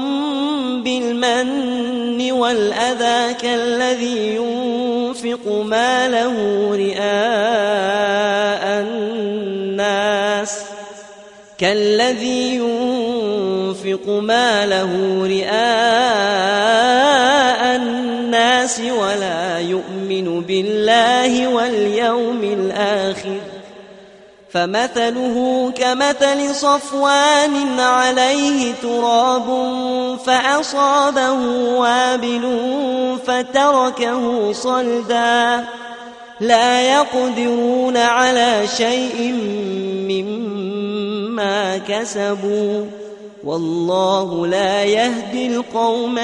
بالمن والأذى كالذي ينفق ماله رئاء الناس كالذي ينفق ماله رئاء الناس ولا يؤمن بالله واليوم الآخر فمثله كمثل صفوان عليه تراب فأصابه وابل فتركه صلدا لا يقدرون على شيء مما كسبوا والله لا يهدي القوم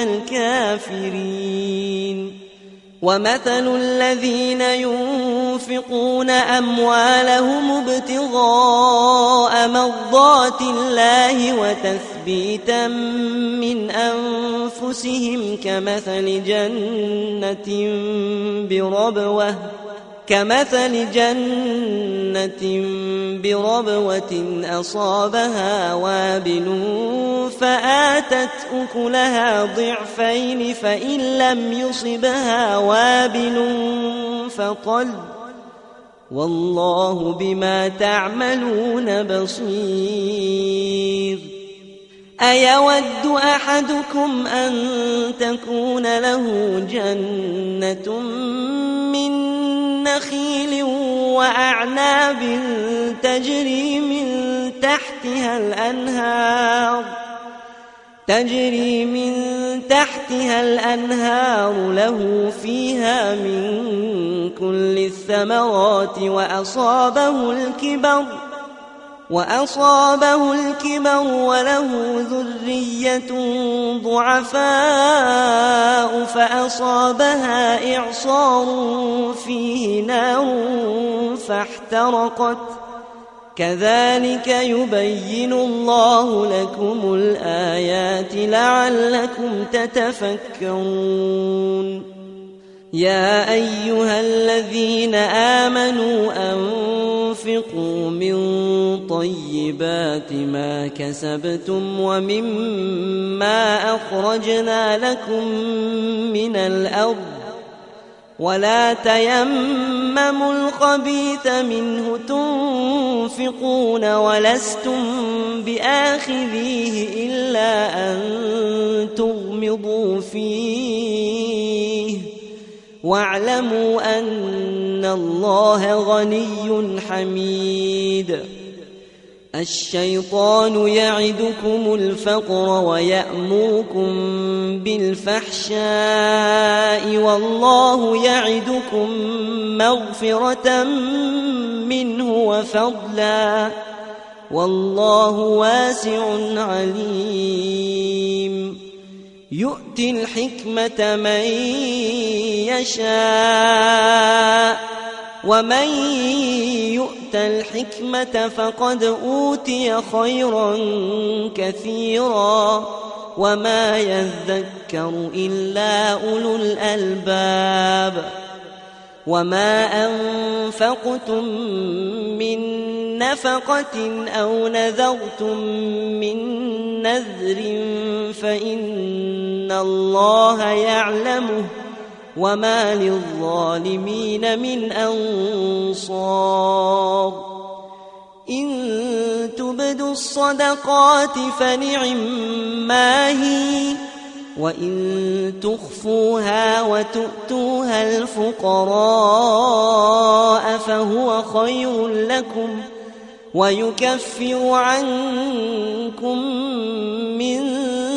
الكافرين ومثل الذين ينفقون أموالهم ابتغاء مرضات الله وتثبيتا من أنفسهم كمثل جنة بربوة كمثل جنة بربوة أصابها وابل فآتت أكلها ضعفين فإن لم يصبها وابل فطل والله بما تعملون بصير أيود أحدكم أن تكون له جنة من نخيل وأعناب تجري من تحتها الأنهار تجري من تحتها الأنهار له فيها من كل الثمرات وأصابه الكبر وأصابه الكبر وله ذرية ضعفاء فأصابها إعصار فيه نار فاحترقت كذلك يبين الله لكم الآيات لعلكم تتفكرون يا أيها الذين آمنوا أنفقوا من طيبات ما كسبتم ومما أخرجنا لكم من الأرض ولا تيمموا الخبيث منه تنفقون ولستم بآخذيه إلا أن تغمضوا فيه واعلموا أن الله غني حميد الشيطان يعدكم الفقر ويأمركم بالفحشاء والله يعدكم مغفرة منه وفضلا والله واسع عليم يؤتي الحكمة من يشاء ومن يؤت الحكمة فقد أوتي خيرا كثيرا وما يذكر إلا أولو الألباب وما أنفقتم من نفقة أو نذرتم من نذر فإن الله يعلمه وما للظالمين من أنصار إن تبدوا الصدقات فنعما هي وإن تخفوها وتؤتوها الفقراء فهو خير لكم ويكفر عنكم من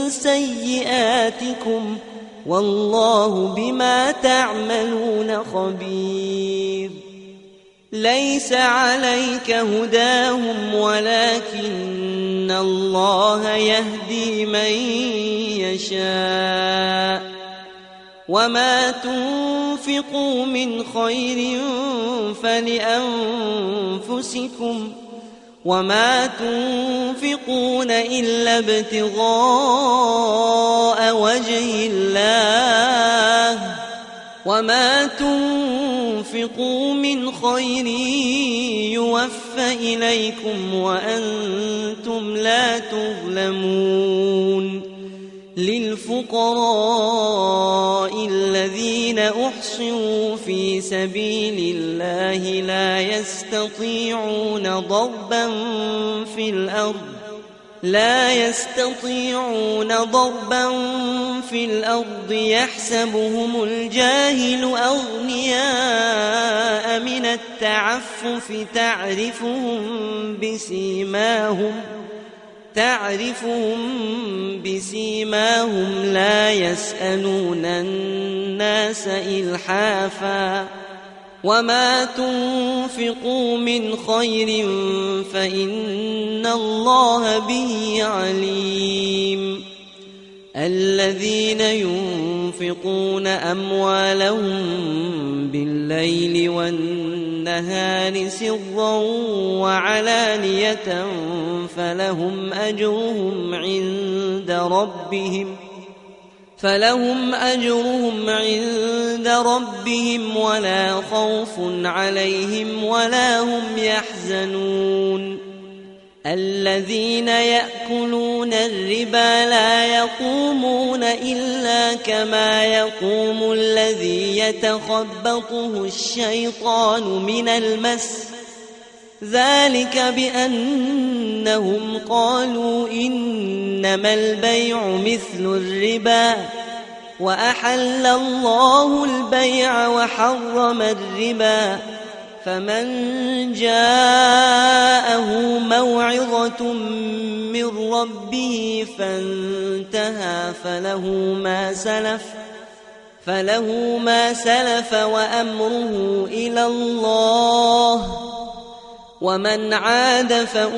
سيئاتكم والله بما تعملون خبير ليس عليك هداهم ولكن الله يهدي من يشاء وما تنفقوا من خير فلأنفسكم وما تنفقون إلا ابتغاء وجه الله وما تنفقوا من خير يوفى إليكم وأنتم لا تظلمون للفقراء الذين أحصروا في سبيل الله لا يستطيعون ضربا في الأرض لا يستطيعون ضربا في الأرض يحسبهم الجاهل أغنياء من التعفف تعرفهم بسيماهم تعرفهم بسيماهم لا يسألون الناس إلحافا وما تنفقوا من خير فإن الله به عليم الذين ينفقون أموالهم بالليل والنهار سرا وعلانية فلهم أجرهم عند ربهم فلهم أجرهم عند ربهم ولا خوف عليهم ولا هم يحزنون الذين يأكلون الربا لا يقومون إلا كما يقوم الذي يتخبطه الشيطان من المس ذلك بأنهم قالوا إنما البيع مثل الربا وأحل الله البيع وحرم الربا فمن جاءه موعظة من ربه فانتهى فله ما سلف فله ما سلف وأمره إلى الله ومن عاد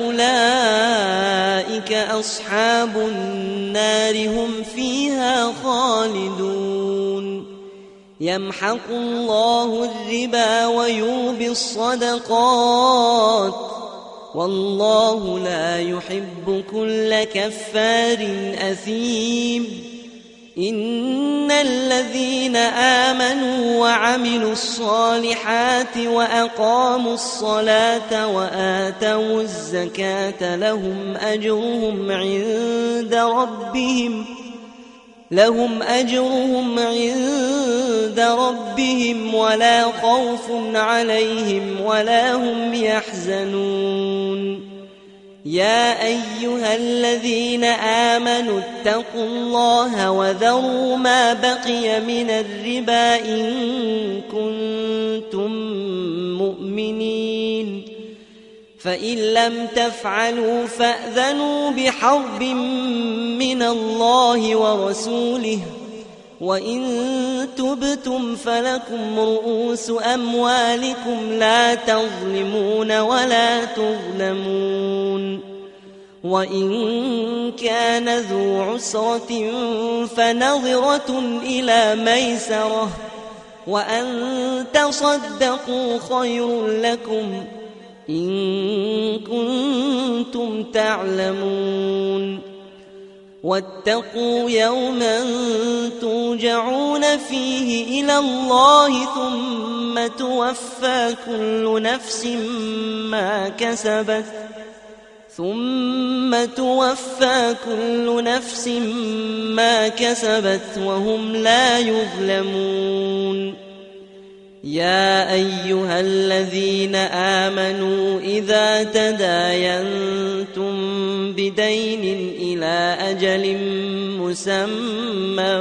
فأولئك أصحاب النار هم فيها خالدون يمحق الله الربا ويربي الصدقات والله لا يحب كل كفار أثيم إن الذين آمنوا وعملوا الصالحات وأقاموا الصلاة وآتوا الزكاة لهم أجرهم عند ربهم لهم أجرهم عند ربهم ولا خوف عليهم ولا هم يحزنون يا أيها الذين آمنوا اتقوا الله وذروا ما بقي من الربا إن كنتم مؤمنين فإن لم تفعلوا فأذنوا بحرب من الله ورسوله وإن تبتم فلكم رؤوس أموالكم لا تظلمون ولا تظلمون وإن كان ذو عسرة فنظرة إلى ميسرة وأن تصدقوا خير لكم إن كنتم تعلمون واتقوا يوما ترجعون فيه إلى الله ثم توفى كل نفس ما كسبت ثم توفى كل نفس ما كسبت وهم لا يظلمون يا أيها الذين آمنوا إذا تداينتم بدين إلى أجل مسمى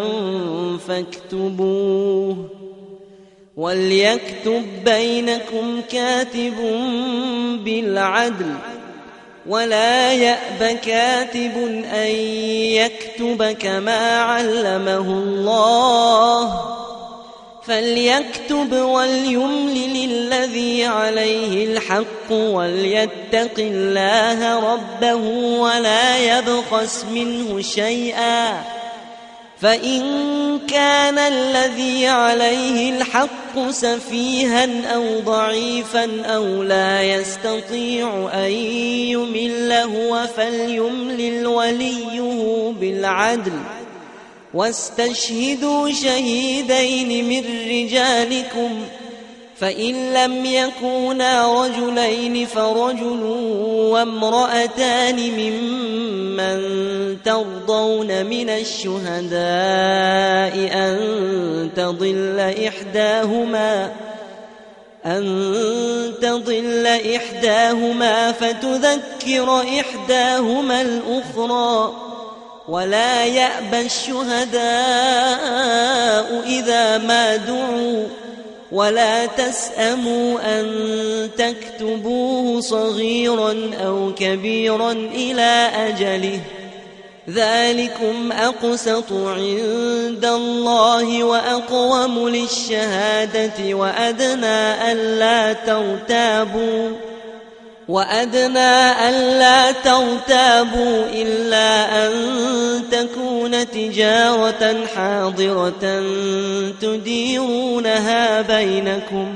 فاكتبوه وليكتب بينكم كاتب بالعدل ولا يأب كاتب أن يكتب كما علمه الله فليكتب وليملل الذي عليه الحق وليتق الله ربه ولا يبخس منه شيئا فإن كان الذي عليه الحق سفيها أو ضعيفا أو لا يستطيع أن يمل هو فليملل وليه بالعدل واستشهدوا شهيدين من رجالكم فإن لم يكونا رجلين فرجل وامرأتان ممن ترضون من الشهداء أن تضل إحداهما أن تضل إحداهما فتذكر إحداهما الأخرى ولا يأبى الشهداء إذا ما دعوا ولا تسأموا أن تكتبوه صغيرا أو كبيرا إلى أجله ذلكم أقسط عند الله وأقوم للشهادة وأدنى ألا ترتابوا وأدنى ألا ترتابوا إلا أن تكون تجارة حاضرة تديرونها بينكم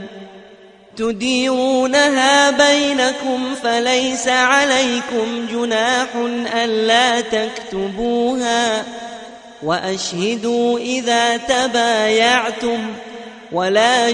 تديرونها بينكم فليس عليكم جناح ألا تكتبوها وأشهدوا إذا تبايعتم ولا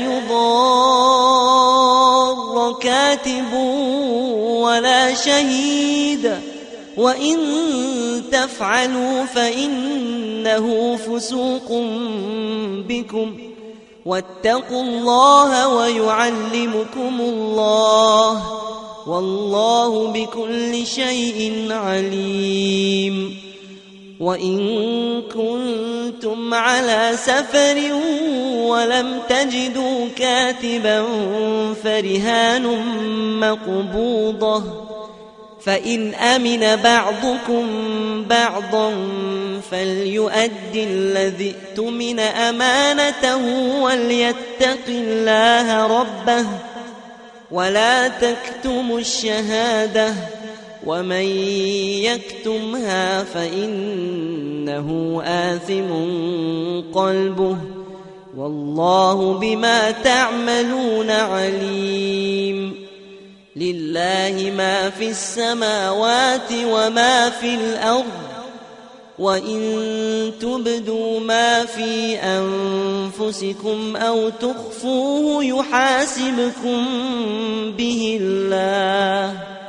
يضار كاتب ولا شهيد وإن تفعلوا فإنه فسوق بكم واتقوا الله ويعلمكم الله والله بكل شيء عليم وإن كنتم على سفر ولم تجدوا كاتبا فرهان مقبوضة فإن أمن بعضكم بعضا فليؤدي الذي اؤتمن أمانته وليتق الله ربه ولا تكتموا الشهادة ومن يكتمها فإنه آثم قلبه والله بما تعملون عليم لله ما في السماوات وما في الأرض وإن تبدوا ما في أنفسكم أو تخفوه يحاسبكم به الله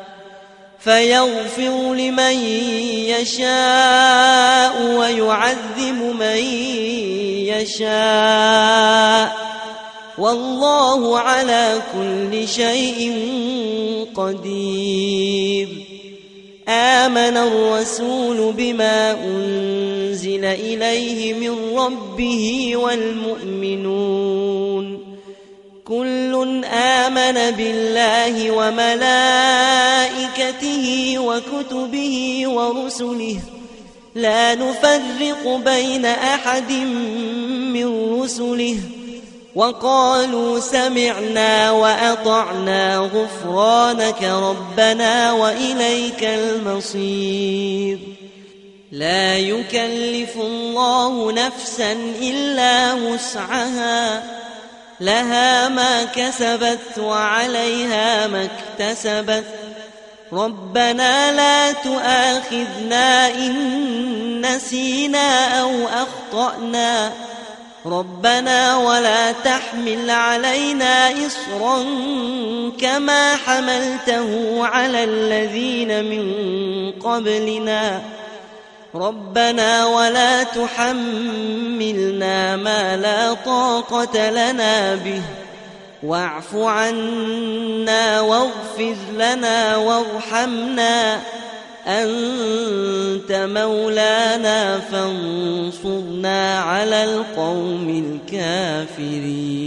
فيغفر لمن يشاء ويعذب من يشاء والله على كل شيء قدير آمن الرسول بما أنزل إليه من ربه والمؤمنون كل آمن بالله وملائكته وكتبه ورسله لا نفرق بين أحد من رسله وقالوا سمعنا وأطعنا غفرانك ربنا وإليك المصير. لا يكلف الله نفسا إلا وسعها لها ما كسبت وعليها ما اكتسبت ربنا لا تؤاخذنا إن نسينا أو أخطأنا ربنا ولا تحمل علينا إصرا كما حملته على الذين من قبلنا ربنا ولا تحملنا ما لا طاقة لنا به واعف عنا واغفر لنا وارحمنا أنت مولانا فانصرنا على القوم الكافرين.